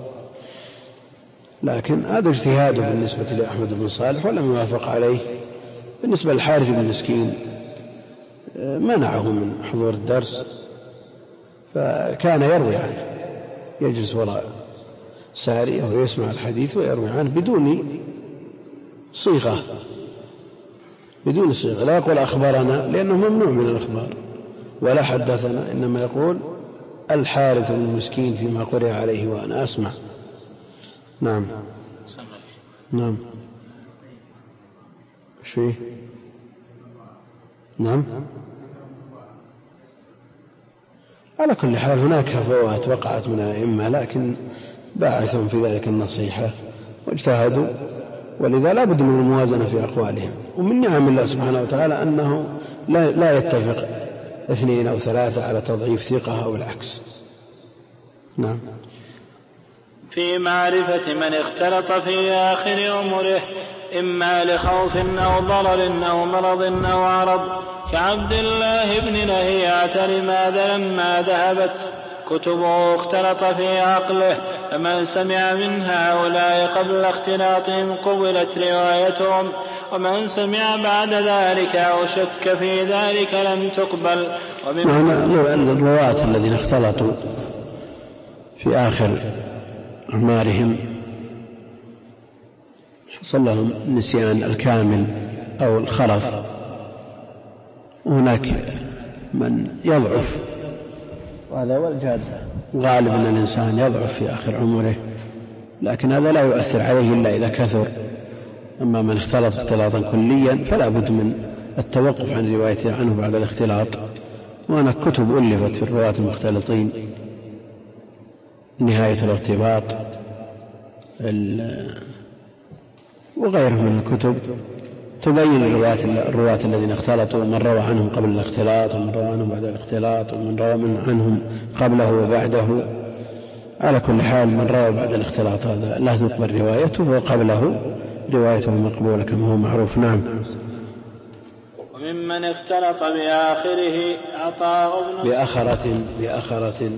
لكن هذا اجتهاده بالنسبة لأحمد بن صالح ولم يوافق عليه. بالنسبة للحارث بن مسكين منعه من حضور الدرس، فكان يروي عنه، يجلس وراء سارية ويسمع الحديث ويروي عنه بدون صيغة، بدون صيغة، لا يقول أخبرنا لأنه ممنوع من الأخبار، ولا حدثنا، إنما يقول الحارث بن مسكين فيما قرئ عليه وأنا أسمع. نعم. نعم. ايش فيه؟ نعم. على كل حال هناك هفوات وقعت من الأئمة، لكن باعثهم في ذلك النصيحة واجتهدوا، ولذا لا بد من الموازنة في أقوالهم. ومن نعم الله سبحانه وتعالى أنه لا, لا يتفق اثنين أو ثلاثة على تضعيف ثقة أو العكس. نعم. في معرفة من اختلط في آخر عمره إما لخوف أو ضرر أو مرض أو عرض، كعبد الله بن لهيعة لماذا لما ذهبت كتبه اختلط في عقله، فمن سمع من هؤلاء قبل اختلاطهم قبلت روايتهم، ومن سمع بعد ذلك أو شك في ذلك لم تقبل. الرواة الذين اختلطوا في آخر أعمارهم حصل لهم النسيان الكامل أو الخلف، وهناك من يضعف، وهذا هو الجادة، غالب أن الإنسان يضعف في آخر عمره، لكن هذا لا يؤثر عليه إلا إذا كثر. أما من اختلط اختلاطا كليا فلا بد من التوقف عن روايته عنه بعد الاختلاط. وهناك كتب ألفت في الرواة المختلطين، نهاية الارتباط وغيره من الكتب تبين الرواة الذين اختلطوا، من روى عنهم قبل الاختلاط ومن روى عنهم بعد الاختلاط ومن روى عنهم قبله وبعده. على كل حال من روى بعد الاختلاط هذا لا تقبل روايته، وقبله روايته مقبولة كما هو معروف. نعم. وممن اختلط بآخره عطاء بن بآخرة بآخرة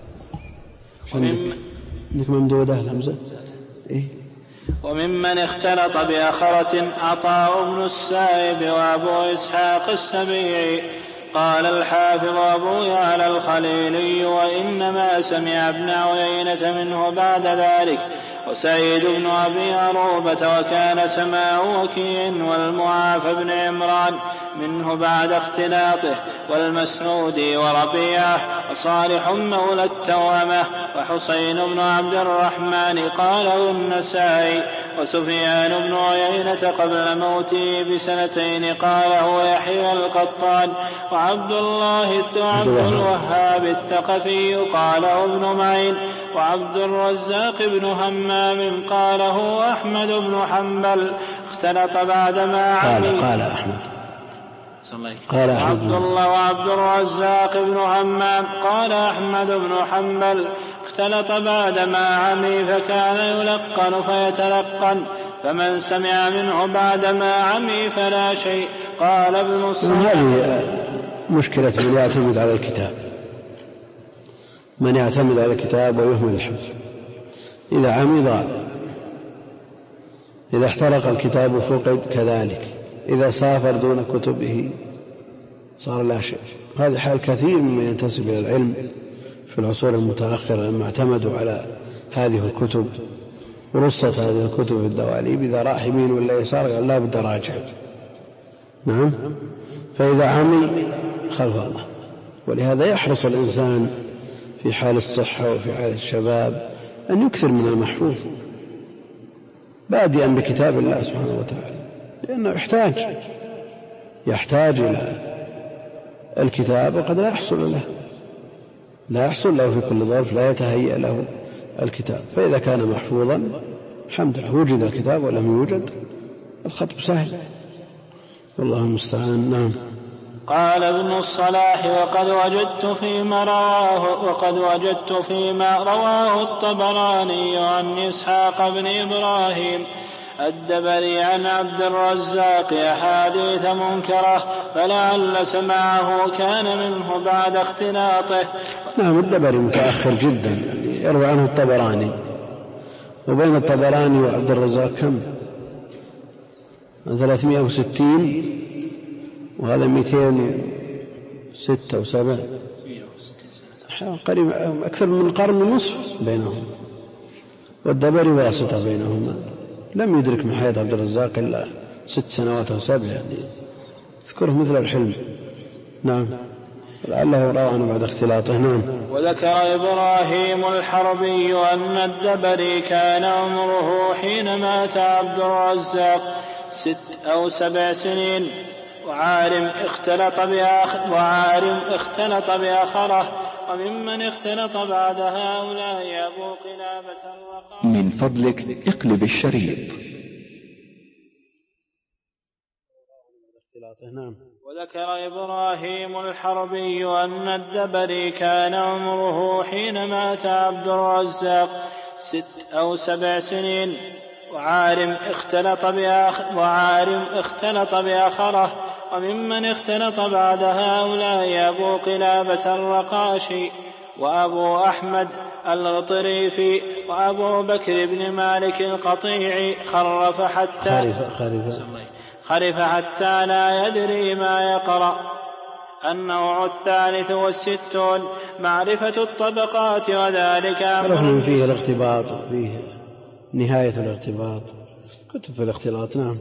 عندك ممدودة الهمزة إيه؟ وممن اختلط بآخرة عطاء بن السائب وأبو إسحاق السبيعي. قال الحافظ أبو يعلى الخليلي: وإنما سمع ابن عيينة منه بعد ذلك، وسعيد بن أبي عروبة، وكان سماع وكيع والمعافى بن عمران منه بعد اختلاطه، والمسعودي وربيعة، وصالح مولى التوامة، وحسين بن عبد الرحمن قاله النسائي، وسفيان بن عيينة قبل موته بسنتين قاله يحيى القطان، وعبد الله عبد الوهاب الثقفي قاله ابن معين، وعبد الرزاق بن همام قاله أحمد بن حنبل. اختلط بعدما قال, قال أحمد قال عبد الله وعبد الرزاق بن همام قال أحمد بن حنبل اختلط بعدما عمي فكان يلقن فيتلقن فمن سمع منه بعدما عمي فلا شيء. قال ابن الصلاح هذه مشكلة من يعتمد على الكتاب، من يعتمد على الكتاب ويهمل الحفظ إذا عمي ضاع، إذا احترق الكتاب فقد كذلك، إذا سافر دون كتبه صار لا شيء. هذا حال كثير ممن ينتسب إلى العلم في العصور المتأخرة لما اعتمدوا على هذه الكتب ورصت هذه الكتب في الدواليب، إذا راح يمين ولا يسار قال لا بد راجع. نعم، فإذا عمي خلف الله. ولهذا يحرص الإنسان في حال الصحة وفي حال الشباب أن يكثر من المحفوظ بادئا بكتاب الله سبحانه وتعالى، لأنه يحتاج يحتاج إلى الكتاب وقد لا يحصل له لا يحصل له في كل ظرف، لا يتهيأ له الكتاب. فإذا كان محفوظا الحمد لله، وجد الكتاب ولم يوجد الخطب سهل، والله المستعان. نعم. قال ابن الصلاح وقد وجدت فيما رواه وقد وجدت فيما رواه الطبراني عن إسحاق بن إبراهيم الدبري عن عبد الرزاق أحاديث منكرة فلعل سماعه كان منه بعد اختلاطه. نعم، الدبري متأخر جدا، يعني يروي عنه الطبراني، وبين الطبراني وعبد الرزاق كم؟ ثلاثمائة وستين، وهذا مئتين وستة وسبعة، قريب أكثر من قرن ونصف بينهم، والدبري واسطة بينهما، لم يدرك من حياة عبد الرزاق إلا ست سنوات أو سبع، يعني اذكره مثل الحلم. نعم، لعله روى عنه بعد اختلاطه. نعم. وذكر إبراهيم الحربي أن الدبري كان عمره حين مات عبد الرزاق ست أو سبع سنين، وعارم اختلط بآخر وعارم اختلط بآخره، وممن اختلط بعد هؤلاء أبو قلابة الرقاع. من فضلك اقلب الشريط. وذكر إبراهيم الحربي أن الدبري كان عمره حين مات عبد الرزاق ست أو سبع سنين، وعارم اختلط بآخر وعارم اختلط بآخره، وممن اختلط بعد هؤلاء أبو قلابة الرقاشي وأبو أحمد الغطريفي وأبو بكر بن مالك القطيعي خرف حتى خرف, خرف حتى لا يدري ما يقرأ. النوع الثالث والستون معرفة الطبقات، وذلك أمر فيه الاختباط، فيه نهاية الاختباط، كتب في الاختلاط. نعم.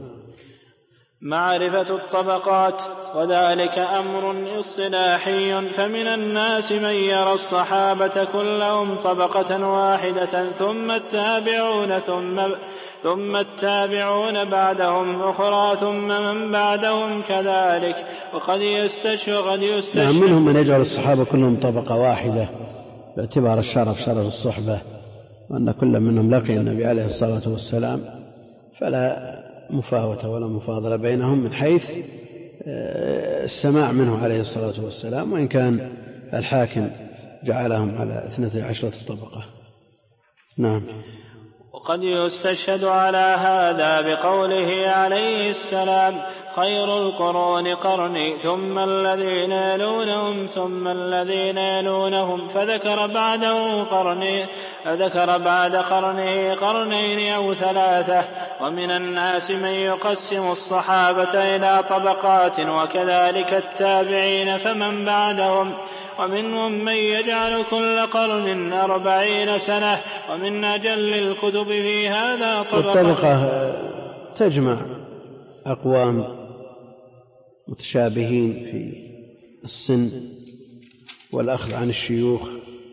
معرفة الطبقات، وذلك أمر اصطلاحي، فمن الناس من يرى الصحابة كلهم طبقة واحدة، ثم التابعون ثم, ثم التابعون بعدهم أخرى، ثم من بعدهم كذلك. وقد يستشهد يستشهد نعم، منهم من يجعل الصحابة كلهم طبقة واحدة باعتبار الشرف، شرف الصحبة، وأن كل منهم لقي النبي عليه الصلاة والسلام، فلا مفاوتة ولا مفاضلة بينهم من حيث السماع منه عليه الصلاة والسلام، وإن كان الحاكم جعلهم على اثنتي عشرة طبقة. نعم. وقد يستشهد على هذا بقوله عليه السلام: خير القرون قرني ثم الذين يلونهم ثم الذين يلونهم، فذكر بعده قرني فذكر بعد قرنه قرنين أو ثلاثة. ومن الناس من يقسم الصحابة إلى طبقات، وكذلك التابعين فمن بعدهم، ومنهم من يجعل كل قرن أربعين سنة. ومن أجل الكتب في هذا طبقة, والطبقة تجمع أقوام متشابهين في السن والأخذ عن الشيوخ،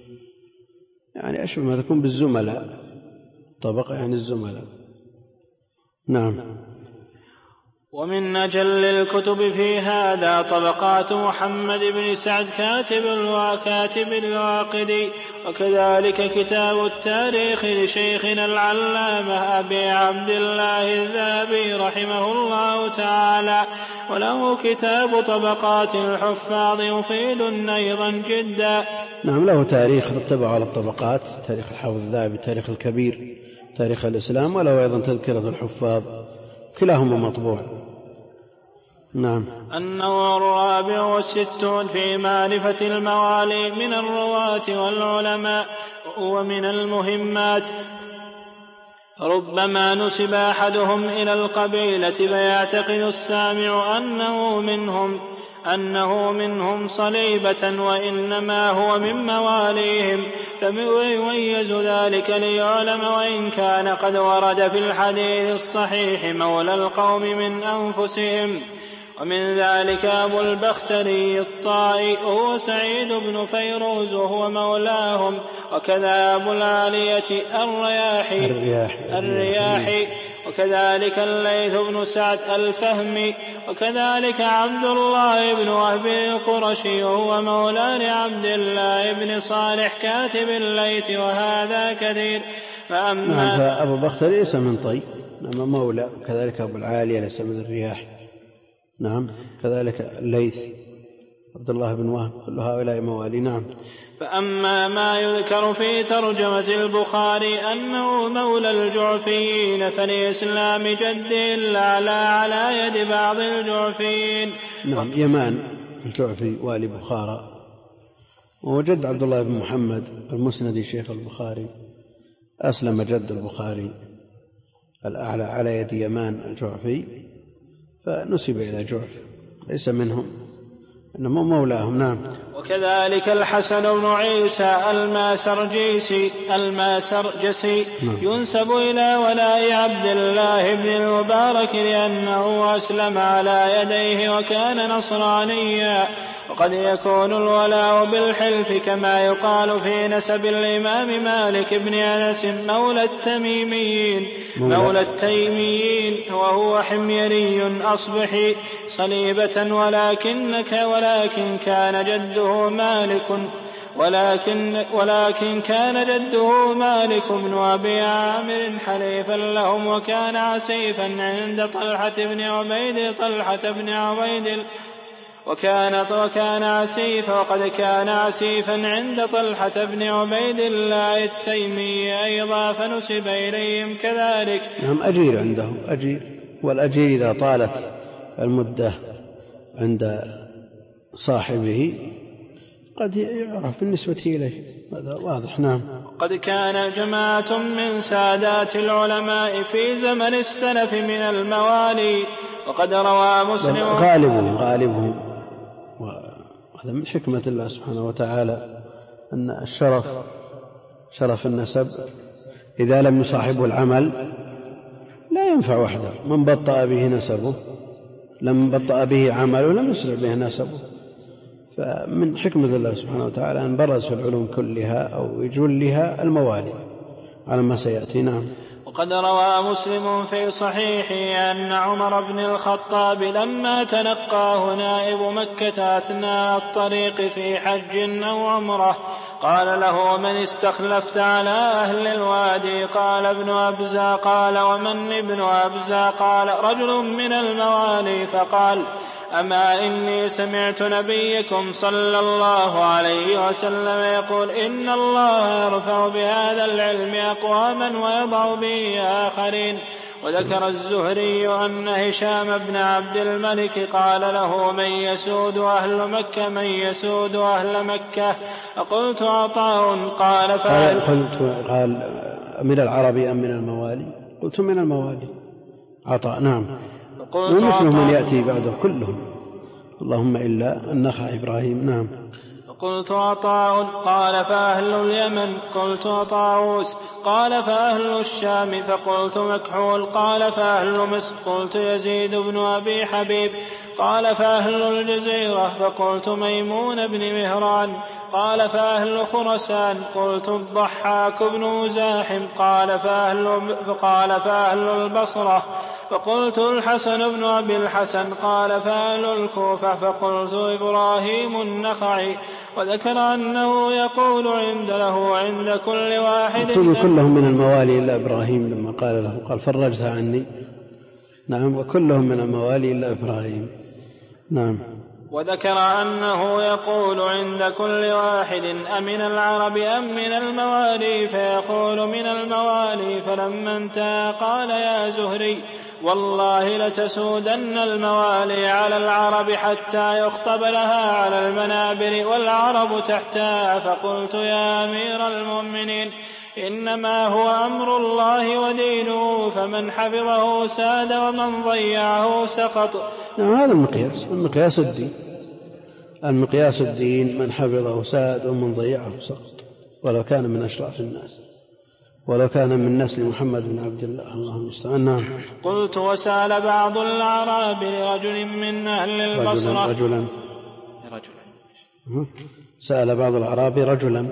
يعني أشبه ما تكون بالزملاء، طبقة يعني الزملاء. نعم. ومن أجل الكتب في هذا طبقات محمد بن سعد كاتب وكاتب الواقدي، وكذلك كتاب التاريخ لشيخنا العلامة أبي عبد الله الذهبي رحمه الله تعالى، وله كتاب طبقات الحفاظ مفيد أيضا جدا. نعم، له تاريخ بالطبع على الطبقات، تاريخ الحافظ الذهبي، تاريخ الكبير، تاريخ الإسلام، وله أيضا تذكرة الحفاظ، كلاهما مطبوع. نعم. النوع الرابع والستون في معرفة الموالي من الرواة والعلماء. ومن المهمات ربما نسب أحدهم إلى القبيلة فيعتقد السامع أنه منهم أنه منهم صليبة وإنما هو من مواليهم، فيميز ذلك ليعلم، وإن كان قد ورد في الحديث الصحيح مولى القوم من أنفسهم. ومن ذلك أبو البختري الطائي هو سعيد بن فيروز وهو مولاهم، وكذا أبو العالية الرياحي, الرياحي, الرياحي وكذلك الليث بن سعد الفهمي، وكذلك عبد الله بن وهب القرشي وهو مولى لعبد الله بن صالح كاتب الليث، وهذا كثير. فأما نعم، فأبو بختري ليس من طي، نعم مولى، وكذلك أبو العالية ليس من الرياحي، نعم، كذلك الليث عبد الله بن وهب، كل هؤلاء موالي. نعم. فأما ما يذكر في ترجمة البخاري أنه مولى الجعفيين فلإسلام جده الأعلى على يد بعض الجعفيين. نعم، يمان الجعفي والي بخارى، وجد عبد الله بن محمد المسندي شيخ البخاري أسلم جد البخاري الأعلى على يد يمان الجعفي، فنسب إلى جعف، ليس منهم إنما مولاهم. نعم. وكذلك الحسن بن عيسى الماسرجيسي الماسرجسي ينسب إلى ولاء عبد الله بن المبارك لأنه أسلم على يديه وكان نصرانيا. وقد يكون الولاء بالحلف كما يقال في نسب الإمام مالك بن أنس مولى التميميين مولى التيميين وهو حميري أصبحي صليبة، ولكنك ولكن كان جده مالك ولكن ولكن كان جده مالك بن أبي عامر حليفا لهم، وكان عسيفا عند طلحة بن عبيد طلحة بن عبيد وكان وكان عسيفا وقد كان عسيفا عند طلحة بن عبيد الله التيمي أيضا، فنسب إليهم كذلك. نعم، أجير عنده، أجير، والأجير إذا طالت المدة عند صاحبه قد يعرف بالنسبة إليه، هذا واضح. نعم. قد كان جماعة من سادات العلماء في زمن السلف من الموالي، وقد روى مسلم غالبهم غالبهم وهذا من حكمة الله سبحانه وتعالى أن الشرف شرف النسب إذا لم يصاحبه العمل لا ينفع وحده، من بطأ به نسبه لم بطأ به عمله لم يسرع به نسبه. فمن حكمة الله سبحانه وتعالى أن برز في العلوم كلها أو يجلها الموالي على ما سيأتي. نعم. وقد روى مسلم في صحيحه أن عمر بن الخطاب لما تلقاه نائب مكة أثناء الطريق في حج أو عمرة قال له: من استخلفت على أهل الوادي؟ قال: ابن أبزة. قال: ومن ابن أبزة؟ قال: رجل من الموالي. فقال: أما إني سمعت نبيكم صلى الله عليه وسلم يقول: إن الله يرفع بهذا العلم أقواما ويضع به آخرين. وذكر الزهري أن هشام بن عبد الملك قال له: من يسود أهل مكة؟ من يسود أهل مكة؟ فقلت: عطاء. قال: فعل قلت قال من العرب أم من الموالي؟ قلت: من الموالي. عطاء. نعم. ومثل من يأتي بعده كلهم، اللهم إلا النخع إبراهيم. نعم. قلت: عطاء. قال: فأهل اليمن؟ قلت: طاووس. قال: فأهل الشام؟ فقلت: مكحول. قال: فأهل مصر؟ قلت: يزيد بن أبي حبيب. قال: فأهل الجزيرة؟ فقلت: ميمون بن مهران. قال: فأهل خرسان؟ قلت: الضحاك بن مزاحم. قال: فأهل, فقال فأهل البصرة؟ فقلت الحسن بن أبي الحسن. قال فأهل الكوفة. فقلت إبراهيم النخعي. وذكر أنه يقول عند له عند كل واحد كلهم من الموالي إلا إبراهيم لما قال له قال فرجتها عني. نعم وكلهم من الموالي إلا إبراهيم. نعم. وذكر أنه يقول عند كل واحد أمن العرب أم من الموالي فيقول من الموالي. فلما انتهى قال يا زهري والله لتسودن الموالي على العرب حتى يخطب لها على المنابر والعرب تحتها. فقلت يا أمير المؤمنين إنما هو أمر الله ودينه فمن حفظه ساد ومن ضيعه سقط. نعم هذا المقياس المقياس الدين المقياس الدين من حفظه ساد ومن ضيعه سقط ولو كان من أشراف الناس ولو كان من نسل محمد بن عبد الله. اللهم استعان. قلت وسأل بعض الأعراب لرجل من أهل البصرة رجلا رجلا سأل بعض الأعراب رجلا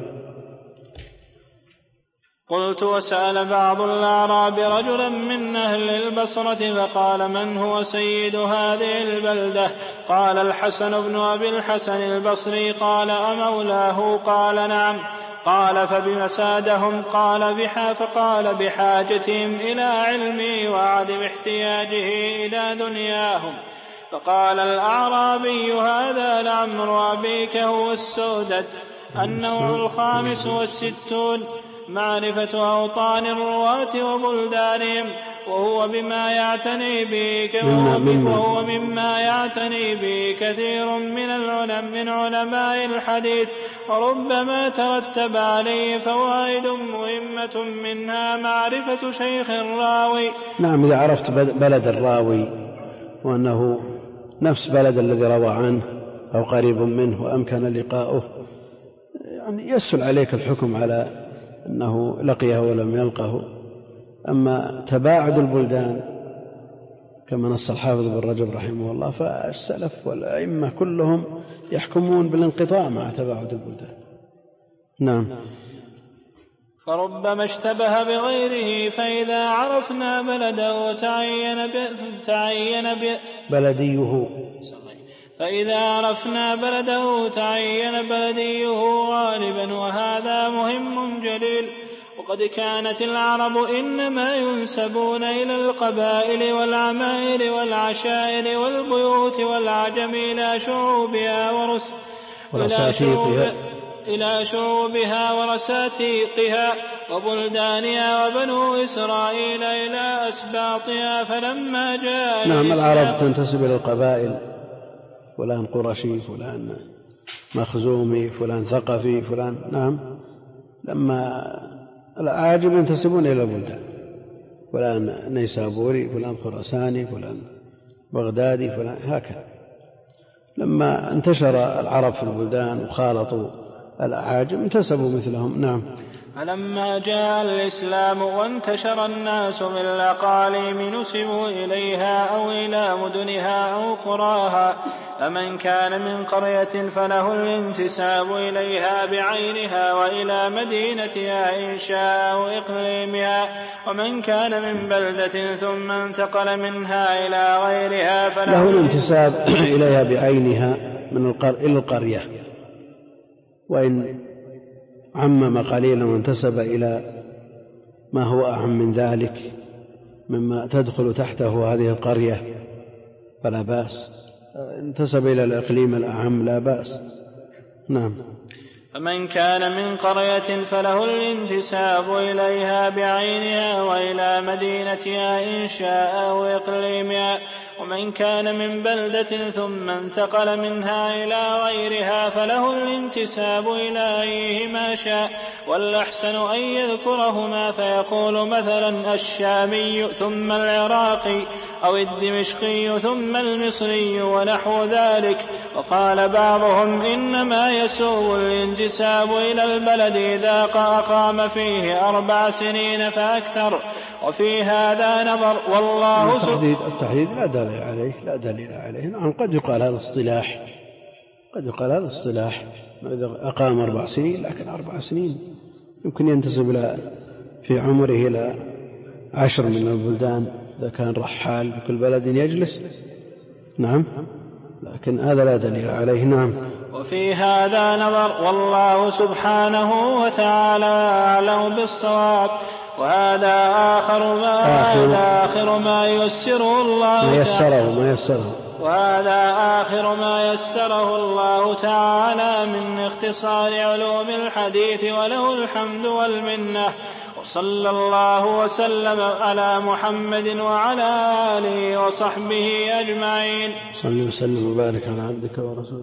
قلت وسأل بعض الأعراب رجلا من أهل البصرة فقال من هو سيد هذه البلدة؟ قال الحسن بن أبي الحسن البصري. قال أمولاه؟ قال نعم. قال فبم سادهم؟ قال بحا فقال بحاجتهم إلى علمي وعدم احتياجه إلى دنياهم. فقال الأعرابي هذا لعمر أبيك هو السودة. النوع الخامس والستون معرفة أوطان الرواة وبلدانهم وهو بما يعتني به وهو مما يعتني به كثير من العلماء من علماء الحديث وربما ترتب عليه فوائد مهمة منها معرفة شيخ الراوي. نعم إذا عرفت بلد الراوي وأنه نفس بلد الذي روى عنه أو قريب منه وأمكن لقاؤه يعني يسهل عليك الحكم على أنه لقيه ولم يلقه. أما تباعد البلدان كما نص الحافظ بن رجب رحمه الله فالسلف والأئمة كلهم يحكمون بالانقطاع مع تباعد البلدان. نعم. فربما اشتبه بغيره فإذا عرفنا بلده تعين ب... تعين ب... بلديه فإذا عرفنا بلده تعين بلديه غالبا وهذا مهم جليل. وقد كانت العرب إنما ينسبون إلى القبائل والعمائر والعشائر والبيوت والعجم إلى شعوبها ورس إلى, شعوب إلى شعوبها ورساتيقها وبلدانها وبنو إسرائيل إلى أسباطها. فلما جاء نعم العرب تنتسب إلى القبائل فلان قرشي فلان مخزومي فلان ثقفي فلان. نعم. لما الأعاجم ينتسبون إلى البلدان فلان نيسابوري فلان خراساني فلان بغدادي فلان هكذا. لما انتشر العرب في البلدان وخالطوا الأعاجم انتسبوا مثلهم. نعم. فلما جاء الإسلام وانتشر الناس بالأقاليم نسبوا إليها أو إلى مدنها أو قراها. فمن كان من قرية فله الانتساب إليها بعينها وإلى مدينتها إن شاء أو إقليمها. ومن كان من بلدة ثم انتقل منها إلى غيرها فله الانتساب إليها بعينها من إلى القرية وإن عمم قليلا وانتسب إلى ما هو أعم من ذلك مما تدخل تحته هذه القرية فلا بأس. انتسب إلى الإقليم الأعم لا بأس. نعم. فمن كان من قرية فله الانتساب إليها بعينها وإلى مدينتها إن شاء أو إقليمها. ومن كان من بلدة ثم انتقل منها إلى غيرها فله الانتساب إلى أيهما شاء. والأحسن أن يذكرهما فيقول مثلا الشامي ثم العراقي أو الدمشقي ثم المصري ونحو ذلك. وقال بعضهم إنما يسوغ الانتساب إلى البلد إذا أقام فيه أربع سنين فأكثر. وفي هذا نظر والله التحديد, التحديد لا دليل عليه لا دليل عليه. نعم قد يقال هذا اصطلاح قد يقال هذا اصطلاح إذا أقام أربع سنين لكن أربع سنين يمكن ينتسب إلى في عمره إلى عشر من البلدان إذا كان رحال في كل بلد يجلس. نعم، لكن هذا لا دليل عليه. نعم. وفي هذا نظر، والله سبحانه وتعالى أعلم بالصواب. وهذا آخر ما, آخر آخر ما يسره الله ما يسره ما يسره وهذا آخر ما يسره الله تعالى من اختصار علوم الحديث، وله الحمد والمنة. وصلى الله وسلم على محمد وعلى آله وصحبه أجمعين. صلى وسلم وبارك على عبدك ورسولك.